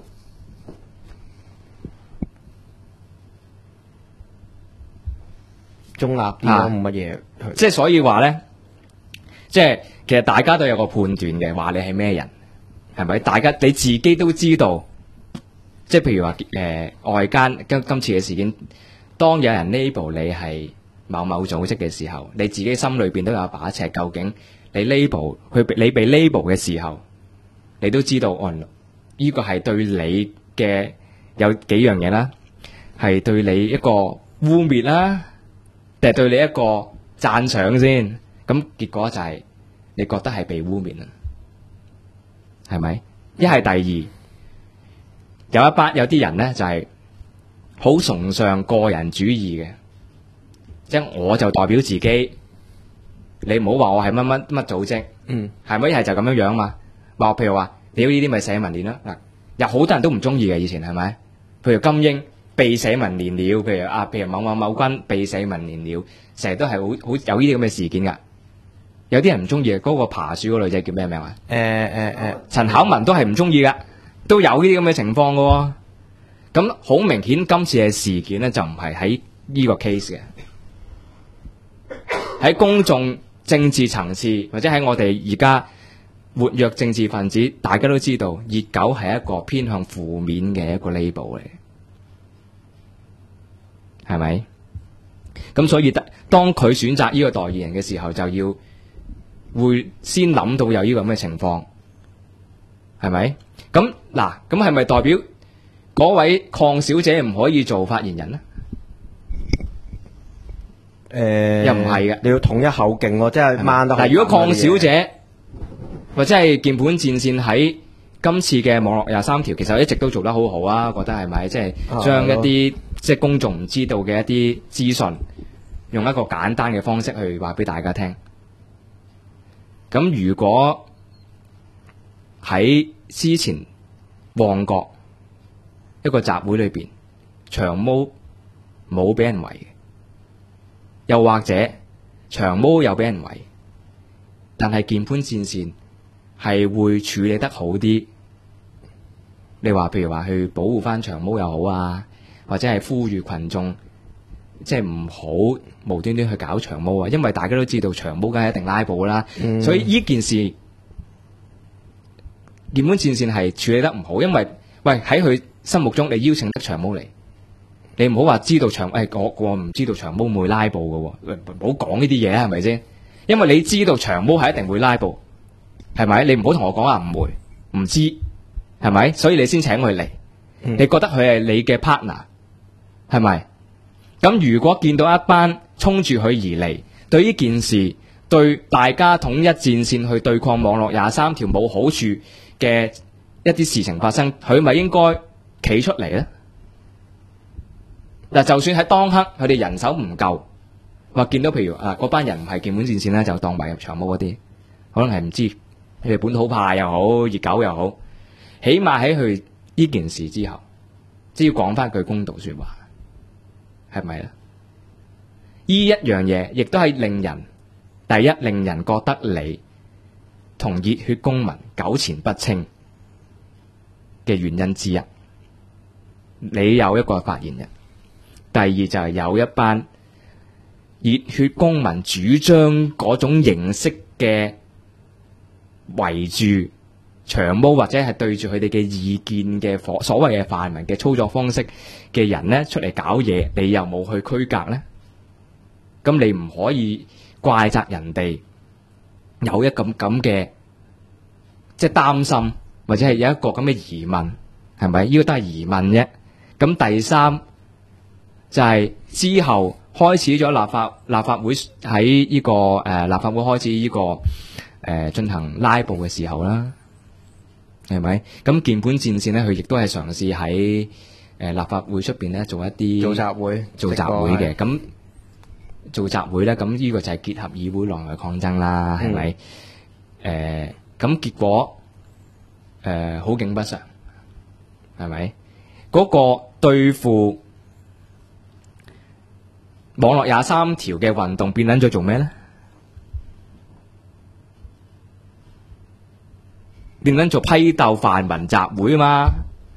中立啲咯，冇乜嘢。
即係所以話咧。即係其實大家都有個判斷嘅，話你係咩人，係咪？大家你自己都知道，即係譬如話外間今次嘅事件，當有人 label 你係某某組織嘅時候，你自己心裏邊都有一把尺。究竟你 label 你被 label 嘅時候，你都知道呢個係對你嘅有幾樣嘢啦，係對你一個污蔑啦，定係對你一個讚賞先？咁結果就係你覺得係被污蔑啦，係咪？一係第二，有啲人咧就係好崇尚個人主義嘅，即係我就代表自己，你唔好話我係乜組織，係咪？一係就咁樣樣嘛。話譬如話，你呢啲咪社民連啦，嗱，有好多人都唔中意嘅，以前係咪？譬如金英被社民連了，譬如某君被社民連了，成日都係好有呢啲咁嘅事件噶。有啲人唔中意嗰個爬樹嗰女仔叫咩名啊？陳巧文都係唔中意噶，都有呢啲咁嘅情況噶。咁好明顯，今次嘅事件咧就唔係喺呢個 case 嘅，喺公眾政治層次或者喺我哋而家活躍政治分子，大家都知道熱狗係一個偏向負面嘅一個 label 嚟，係咪？咁所以當佢選擇呢個代言人嘅時候，就要會先諗到有呢個咁嘅情況，係咪？咁嗱，咁係咪代表嗰位鄺小姐唔可以做發言人呢？又唔係嘅，
你要統一口徑咯，即係掹得。
嗱，如果鄺小姐或者係鍵盤戰線喺今次嘅網絡23條，其實一直都做得好好啊，覺得係咪？即係將一啲即係公眾唔知道嘅一啲資訊，用一個簡單嘅方式去話俾大家聽。咁如果喺之前旺角一個集會裏邊，長毛冇俾人圍嘅，又或者長毛又俾人圍，但係鍵盤戰線係會處理得好啲。你話譬如話去保護翻長毛又好啊，或者係呼籲群眾即係唔好無端端去搞長毛啊，因為大家都知道長毛梗係一定拉布啦，所以呢件事鍵盤戰線係處理得唔好，因為喂喺佢心目中你邀請得長毛嚟，你唔好話知道我唔知道長毛會唔會拉布嘅，唔好講呢啲嘢係咪先？因為你知道長毛係一定會拉布，係咪？你唔好同我講話唔會，唔知係咪？所以你先請佢嚟，你覺得佢係你嘅 partner 係咪？咁如果見到一班衝住佢而嚟，對呢件事對大家統一戰線去對抗網絡23條冇好處嘅一啲事情發生，佢咪應該企出嚟呢？嗱，就算喺當刻佢哋人手唔夠， 話見到譬如嗰班人唔係鍵盤戰線咧，就當埋入長毛嗰啲，可能係唔知佢哋本土派又好，熱狗又好，起碼喺佢呢件事之後，只要講翻句公道說話，係咪咧？呢一樣嘢亦都係令人令人覺得你同熱血公民糾纏不清嘅原因之一。你有一個發言人，第二就係有一班熱血公民主張嗰種形式嘅圍住長毛或者係對住佢哋嘅意見嘅所謂嘅泛民嘅操作方式嘅人呢，出嚟搞嘢，你又冇去區隔呢？咁你唔可以怪責人哋有一咁嘅即係擔心，或者係有一個咁嘅疑問，係咪？呢個都係疑問啫。咁第三就係之後開始咗立法會喺呢個立法會開始呢個進行拉布嘅時候啦，係咪？咁鍵盤戰線咧，佢亦都係嘗試喺立法會出邊咧做一啲
做集會
嘅。咁做集會咧，咁呢個就係結合議會內外抗爭啦，係咪？咁結果好景不常，係咪？嗰個對付網絡23條嘅運動變撚咗做咩咧？變撚做批鬥泛民集會啊嘛，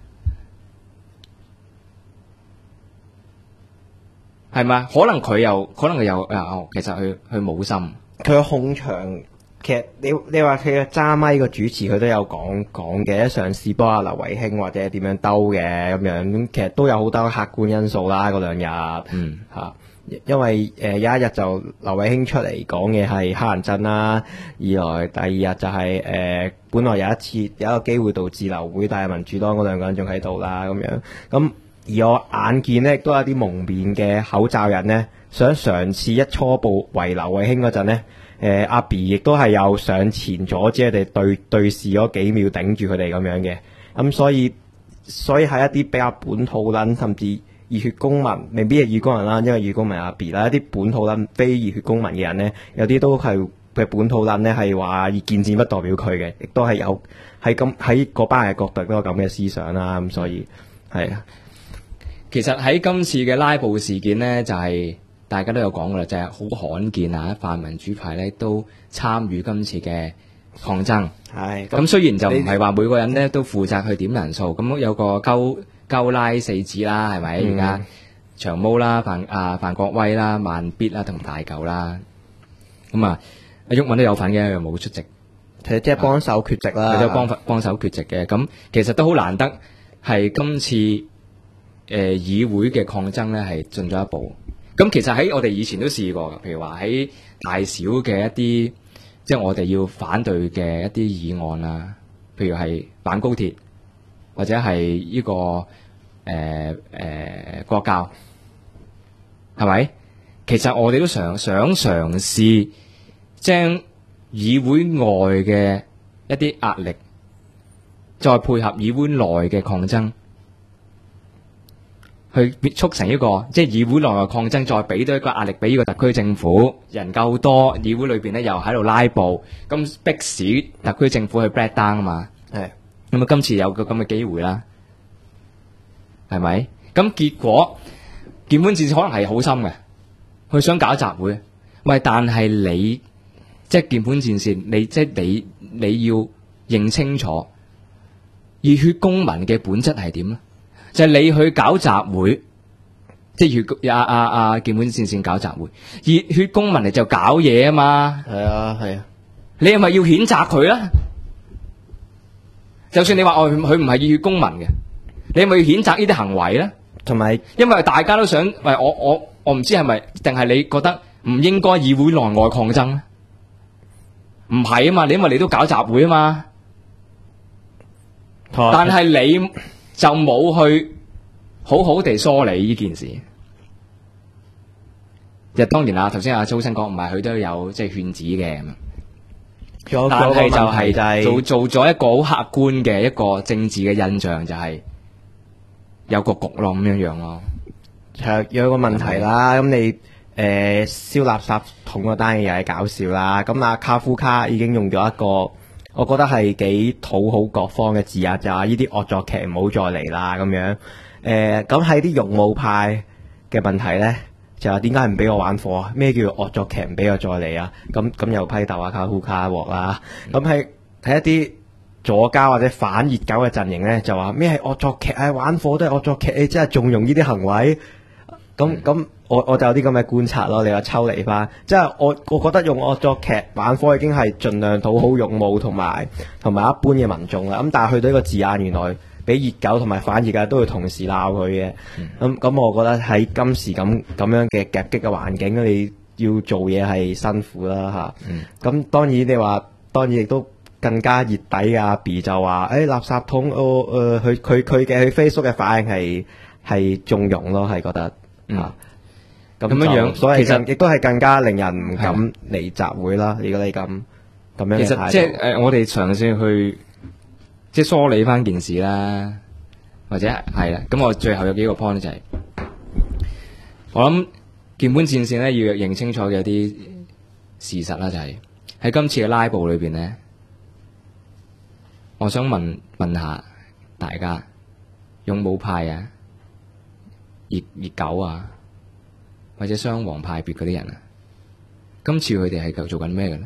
係咪？可能佢又其實佢冇心，
佢個控場。其實你話佢嘅揸咪個主持佢都有講嘅，嘗試幫阿劉慧卿或者點樣兜嘅咁樣，咁其實都有好多客觀因素啦。嗰兩日，因為有一日就劉慧卿出嚟講嘅係黑人憎啦，二來第二日就係本來有一個機會導致流會，但係民主黨嗰兩個人仲喺度啦咁樣。咁而我眼見呢，亦都有啲蒙面嘅口罩人呢，想嘗試一初步圍劉慧卿嗰陣呢。阿 B 亦都係有上前阻止佢哋對視咗幾秒，頂住佢哋咁樣嘅。咁所以係一啲比較本土撚，甚至熱血公民，未必係熱血公民啦，因為熱血公民阿 B 啦，一啲本土撚非熱血公民嘅人咧，有啲都係嘅本土撚咧，係話建戰不代表佢嘅，亦都係有喺嗰班人嘅角度都有咁嘅思想啦。咁所以係啊，
其實喺今次嘅拉布事件咧，就係大家都有講噶啦，就係好罕見啊！泛民主派咧都參與今次嘅抗爭。係咁，雖然就唔係話每個人咧都負責去點人數，咁有個鳩拉四子啦，係咪？而家長毛啦、范國威啦、慢必啦同大嚿啦，咁阿毓民都有份嘅，又冇出席，
其實即係幫手缺席啦，
佢都幫手缺席嘅。咁其實都好難得，係今次議會嘅抗爭咧係進咗一步。咁其實喺我哋以前都試過嘅，譬如話喺大小嘅一啲，即係我哋要反對嘅一啲議案啦，譬如係反高鐵，或者係呢個國教，係咪？其實我哋都想嘗試將議會外嘅一啲壓力，再配合議會內嘅抗爭。去促成一個即係議會內嘅抗爭，再俾到一個壓力俾呢個特區政府，人夠多，議會裏邊咧又喺度拉布，咁迫使特區政府去 break down 啊嘛。係咁啊，今次有個咁嘅機會啦，係咪？咁結果鍵盤戰士可能係好心嘅，佢想搞集會，喂，但係你即係鍵盤戰士，你要認清楚熱血公民嘅本質係點咧？就係你去搞集會，即係鍵盤戰線搞集會，熱血公民嚟就搞嘢啊嘛。係啊，你係咪要譴責佢啦？就算你話佢唔係熱血公民嘅，你係咪要譴責呢啲行為咧？同埋，因為大家都想，喂，我唔知係咪，定係你覺得唔應該議會內外抗爭咧？唔係啊嘛，因為你都搞集會啊嘛。但係你就冇去好好地梳理呢件事。就當然啦，頭先阿周生講唔係佢都有即係勸止嘅，但係就係做咗一個好客觀嘅一個政治嘅印象，就係有個局咯咁樣咯。
係有個問題啦，咁你燒垃圾桶嗰單嘢又係搞笑啦。咁啊卡夫卡已經用咗一個我覺得係幾討好各方嘅字眼，就話呢啲惡作劇唔好再嚟啦咁樣。咁喺啲勇武派嘅問題呢，就話點解唔俾我玩火啊？咩叫惡作劇唔俾我再嚟啊？咁又批鬥啊卡夫卡鑊啦。咁喺一啲左膠或者反熱狗嘅陣營呢，就話咩係惡作劇啊？玩火都係惡作劇，你真係縱容呢啲行為。咁我就有啲咁嘅觀察咯。你話抽離翻，即係我覺得用惡作劇玩火已經係盡量討好勇武同埋一般嘅民眾啦。咁但係去到呢個字眼，原來俾熱狗同埋反熱狗都會同時鬧佢嘅。咁我覺得喺今時咁樣嘅夾擊嘅環境，你要做嘢係辛苦啦嚇。咁當然亦都更加熱底嘅阿 B 就話垃圾桶，佢嘅 Facebook 嘅反應係縱容咯，係覺得。咁樣，所以其實亦都係更加令人唔敢嚟集會啦。如果你咁樣，
其實即係我哋嘗試去即係梳理翻件事啦，或者係啦。咁我最後有幾個 point 就係，我諗鍵盤戰線咧要認清楚嘅啲事實啦，就係喺今次嘅拉布裏邊咧，我想問下大家，勇武派啊，熱狗啊，或者雙黃派別嗰啲人啊，今次佢哋係做緊咩嘅咧？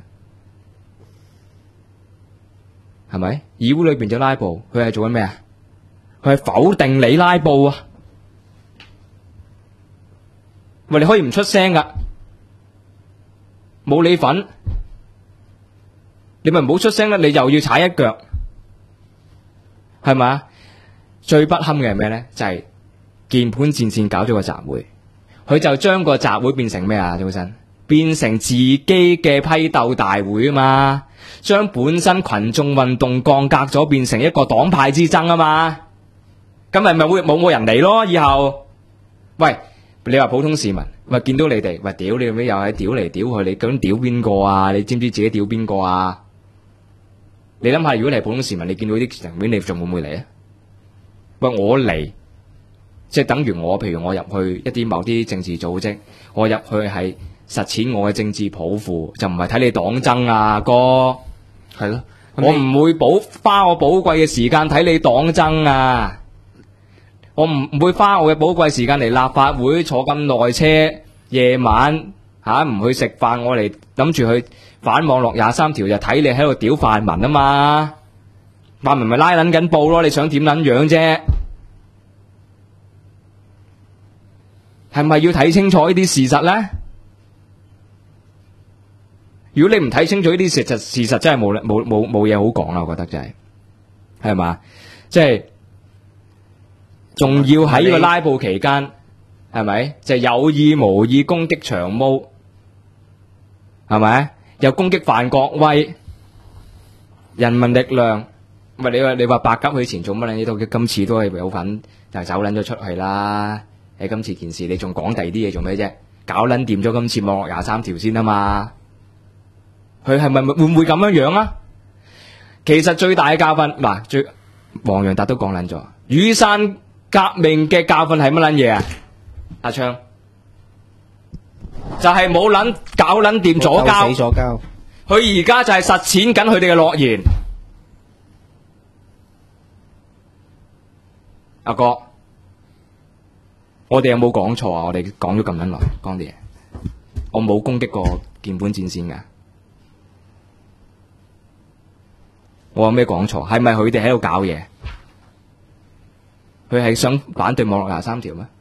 係咪？議會裏邊就拉布，佢係做緊咩啊？佢係否定你拉布啊！喂，你可以唔出聲噶，冇你份，你咪唔好出聲啦，你又要踩一腳，係咪啊？最不堪嘅係咩咧？就係鍵盤戰線搞咗個集會，佢就將個集會變成咩啊？早晨變成自己嘅批鬥大會啊嘛，將本身群眾運動降格咗，變成一個黨派之爭啊嘛，咁咪會冇人嚟咯？以後，喂，你話普通市民，喂見到你哋，喂屌你咩又係屌嚟屌去，你究竟屌邊個啊？你知唔知自己屌邊個啊？你諗下，如果你係普通市民，你見到啲場面，你仲會唔會嚟啊？喂，我嚟。即係等於我，譬如我入去一啲某啲政治組織，我入去係實踐我嘅政治抱負，就唔係睇你黨爭啊，哥。係咯，我唔會花我寶貴嘅時間睇你黨爭啊，我唔會花我嘅寶貴時間嚟立法會坐咁耐車，夜晚唔去食飯，我嚟諗住去反網絡23條就睇你喺度屌泛民啊嘛，泛民咪拉撚緊布咯，你想點撚樣啫？係咪要睇清楚呢啲事實咧？如果你唔睇清楚呢啲事實真係冇嘢好講啦，我覺得真係嘛，即係仲要喺呢個拉布期間，係咪就有意無意攻擊長毛，係咪又攻擊范國威、人民力量？喂，你話白鴿佢以前做乜嘢？到今次都係有份，就走撚咗出去啦。喺今次件事，你仲講第二啲嘢做咩啫？搞撚掂咗今次網絡23條先啊嘛！佢係咪會唔會咁樣啊？其實最大嘅教訓嗱，黃洋達都講撚咗，雨傘革命嘅教訓係乜撚嘢啊？阿昌就係冇撚搞撚掂左膠，
死左膠。
佢而家就係實踐緊佢哋嘅諾言。阿哥。我哋有冇講錯啊？我哋講咗咁撚耐，講啲嘢，我冇攻擊過鍵盤戰線㗎。我有咩講錯？係咪佢哋喺度搞嘢？佢係想反對網絡23條咩？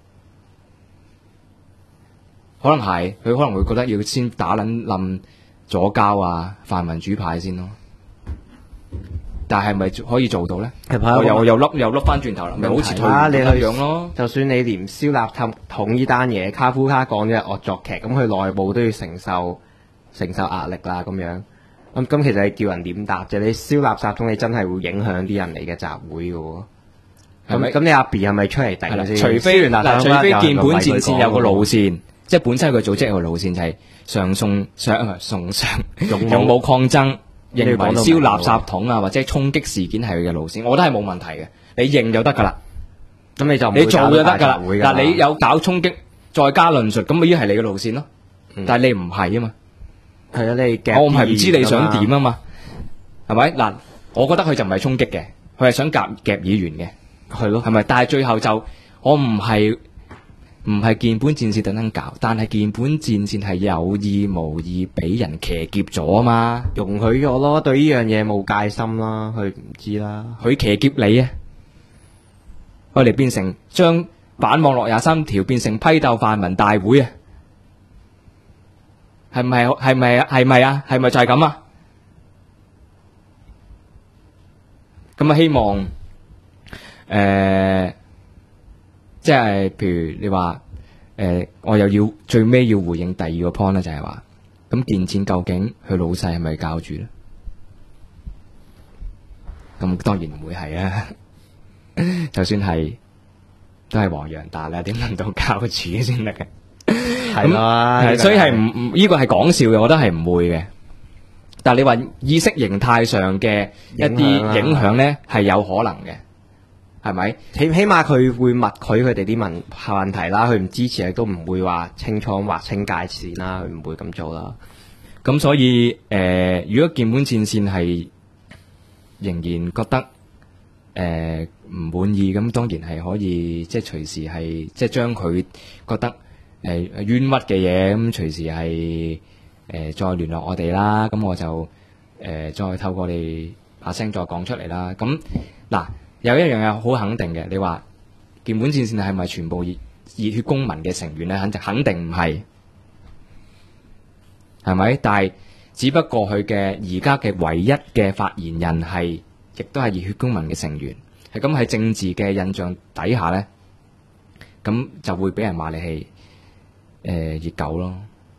可能係，佢可能會覺得要先打撚冧左膠啊、泛民主派先咯。但係咪可以做到咧？又笠翻轉頭啦，咪好似退伍咁樣咯。
就算你連燒垃圾桶呢單嘢，卡夫卡講嘅惡作劇，咁佢內部都要承受壓力啦，咁樣。咁其實係叫人點答啫？你燒垃圾桶，你真係會影響啲人嚟嘅集會嘅喎。咁你阿 B 係咪出嚟頂先？
除非鍵盤戰線有個路線，即係本身佢組織有個路線就係崇尚勇武抗爭。認為燒垃圾桶啊，或者衝擊事件係佢嘅路線，我覺得係冇問題嘅。你認就得噶啦，咁你做就得噶啦。嗱，你有搞衝擊，
再加論述，咁依係你嘅路線咯。但係你唔係啊嘛，
係啊，你夾
我唔係唔知你想點
啊？
啊嘛，係咪嗱？我覺得佢就唔係衝擊嘅，佢係想夾議員嘅，
係咯，
係咪？但係最後就我唔係鍵盤戰線特登搞，但係鍵盤戰線係有意無意俾人騎劫咗啊嘛，
容許咗咯，對呢樣嘢冇戒心啦，佢唔知啦。
佢騎劫你啊！我哋變成將反網絡23條變成批鬥泛民大會啊！係咪啊？係咪就係咁啊？咁啊，希望即係譬如你話我又要最尾要回應第二個 point 咧，就係話咁建設究竟佢老細係咪教主咧？咁當然唔會係啊！就算係都係黃洋達啦，點輪到教主先得嘅？
係啦，
係所以係唔呢個係講笑嘅，我覺得係唔會嘅。但係你話意識形態上嘅一啲影響咧，係有可能嘅，係咪？
起碼佢會默許佢哋啲問題啦，佢唔支持亦都唔會話清楚劃清界線啦，佢唔會咁做啦。
咁所以如果鍵盤戰線係仍然覺得唔滿意，咁當然係可以即係隨時係即係將佢覺得冤屈嘅嘢，咁隨時係再聯絡我哋啦。咁我就再透過你把聲再講出嚟啦。咁嗱，有一樣嘢好肯定嘅，你話鍵盤戰線係咪全部熱血公民嘅成員咧？肯定唔係，係咪？但係只不過佢嘅而家嘅唯一嘅發言人係，亦都係熱血公民嘅成員。係咁喺政治嘅印象底下咧，咁就會俾人話你係熱狗咯，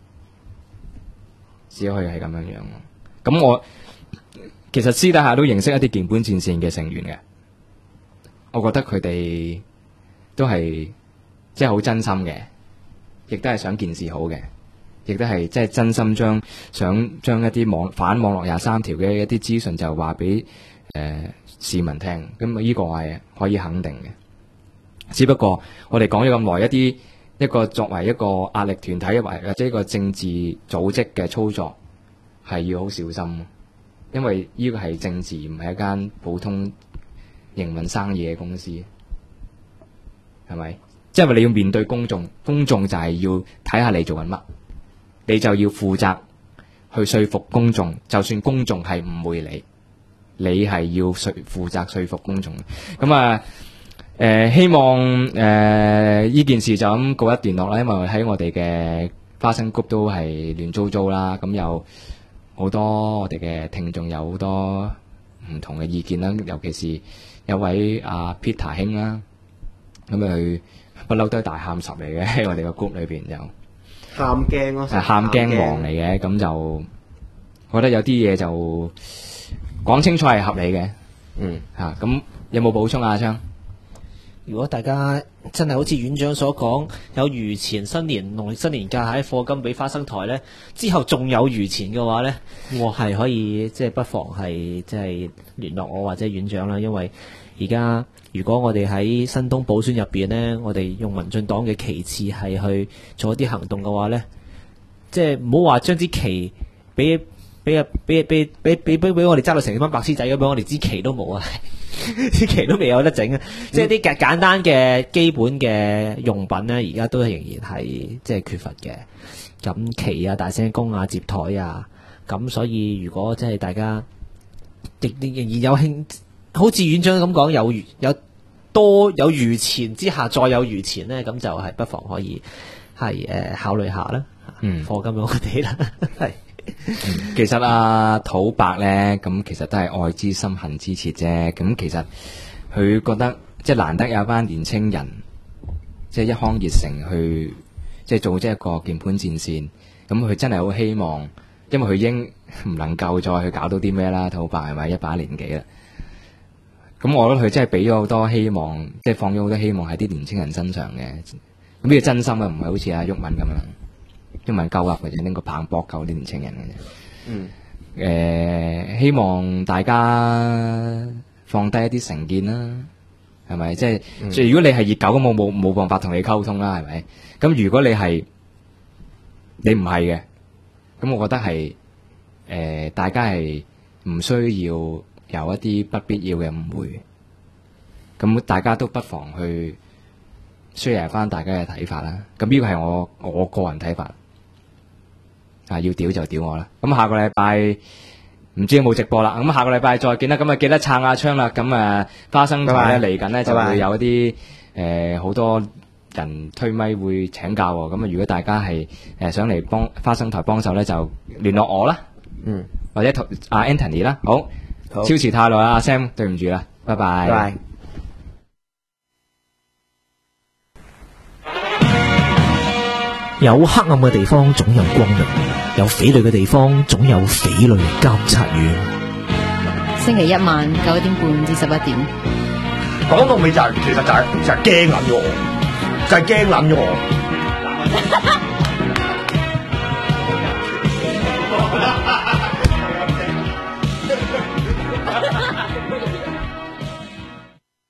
只可以係咁樣樣咯。咁我其實私底下都認識一啲鍵盤戰線嘅成員嘅，我覺得佢哋都係即係好真心嘅，亦都係想件事好嘅，亦都係即係真心想將一啲反網絡23條嘅一啲資訊就話俾市民聽，咁呢個係可以肯定嘅。只不過我哋講咗咁耐，一個作為一個壓力團體或者一個政治組織嘅操作係要好小心，因為呢個係政治，唔係一間普通營運生意嘅公司，係咪？即係話你要面對公眾，公眾就係要睇下你做緊乜，你就要負責去說服公眾，就算公眾係誤會你係要負責說服公眾。咁啊希望呢件事就咁告一段落啦，因為喺我哋嘅花生谷都係亂糟糟啦，咁有好多我哋嘅聽眾有好多唔同嘅意見啦，尤其是有位阿 Peter 兄啦，咁佢不嬲都係大喊十嚟嘅，喺我哋個 group 裏邊就
喊驚咯，
係喊驚王嚟嘅，咁就我覺得有啲嘢就講清楚係合理嘅。咁有冇補充啊？阿昌？
如果大家真係好似院長所講，有餘錢農曆新年假喺課金俾花生台呢，之後仲有餘錢嘅話呢，我係可以即係不妨係即係聯絡我或者院長啦，因為而家如果我哋喺新東補選入邊呢，我哋用民進黨嘅旗幟係去做一啲行動嘅話呢，即係唔好話將支旗俾我哋揸到成班白痴仔咁樣，我哋支旗都冇啊！支旗都未有得整啊！即係啲簡單嘅基本嘅用品咧，而家都仍然係即係缺乏嘅。咁旗啊、大聲公啊、接台啊，咁所以如果即係大家仍然有興，好似院長咁講，有餘錢之下再有餘錢咧，咁就係不妨可以係考慮下啦。課金俾我哋啦，係。
其實土伯咧，咁其實都係愛之深恨之切啫。咁其實佢覺得即係難得有班年青人，即係一腔熱誠去即係做即係一個鍵盤戰線。咁佢真係好希望，因為佢已經唔能夠再去搞到啲咩啦。土伯係咪一把年紀啦？咁我覺得佢真係俾咗好多希望，即係放咗好多希望喺啲年青人身上嘅。咁呢個真心嘅，唔係好似阿毓民咁樣。因為夠或者拎個棒搏救啲年青人嘅啫。希望大家放低一啲成見啦， 係咪？即係如果你係熱狗咁，我冇辦法同你溝通啦，係咪？咁如果你唔係嘅，咁我覺得係大家係唔需要有一啲不必要嘅誤會。咁大家都不妨去 share 翻大家嘅睇法啦。咁呢個係我個人睇法。要屌就屌我啦。咁下個禮拜唔知有冇直播啦。咁下個禮拜再見啦。咁啊記得撐下槍啦。咁花生台咧嚟緊咧就會有一啲好多人推咪會請教喎。咁如果大家係想嚟幫花生台幫手咧，就聯絡我啦。或者同阿 Anthony 啦。好，超時太耐啦，阿 Sam 對唔住啦，拜拜。
拜拜。
有黑暗嘅地方總有光明，有匪類嘅地方總有匪類監察院。
星期一晚9點半至11點。
講到尾就係其實就係驚撚咗我，就係驚撚咗我。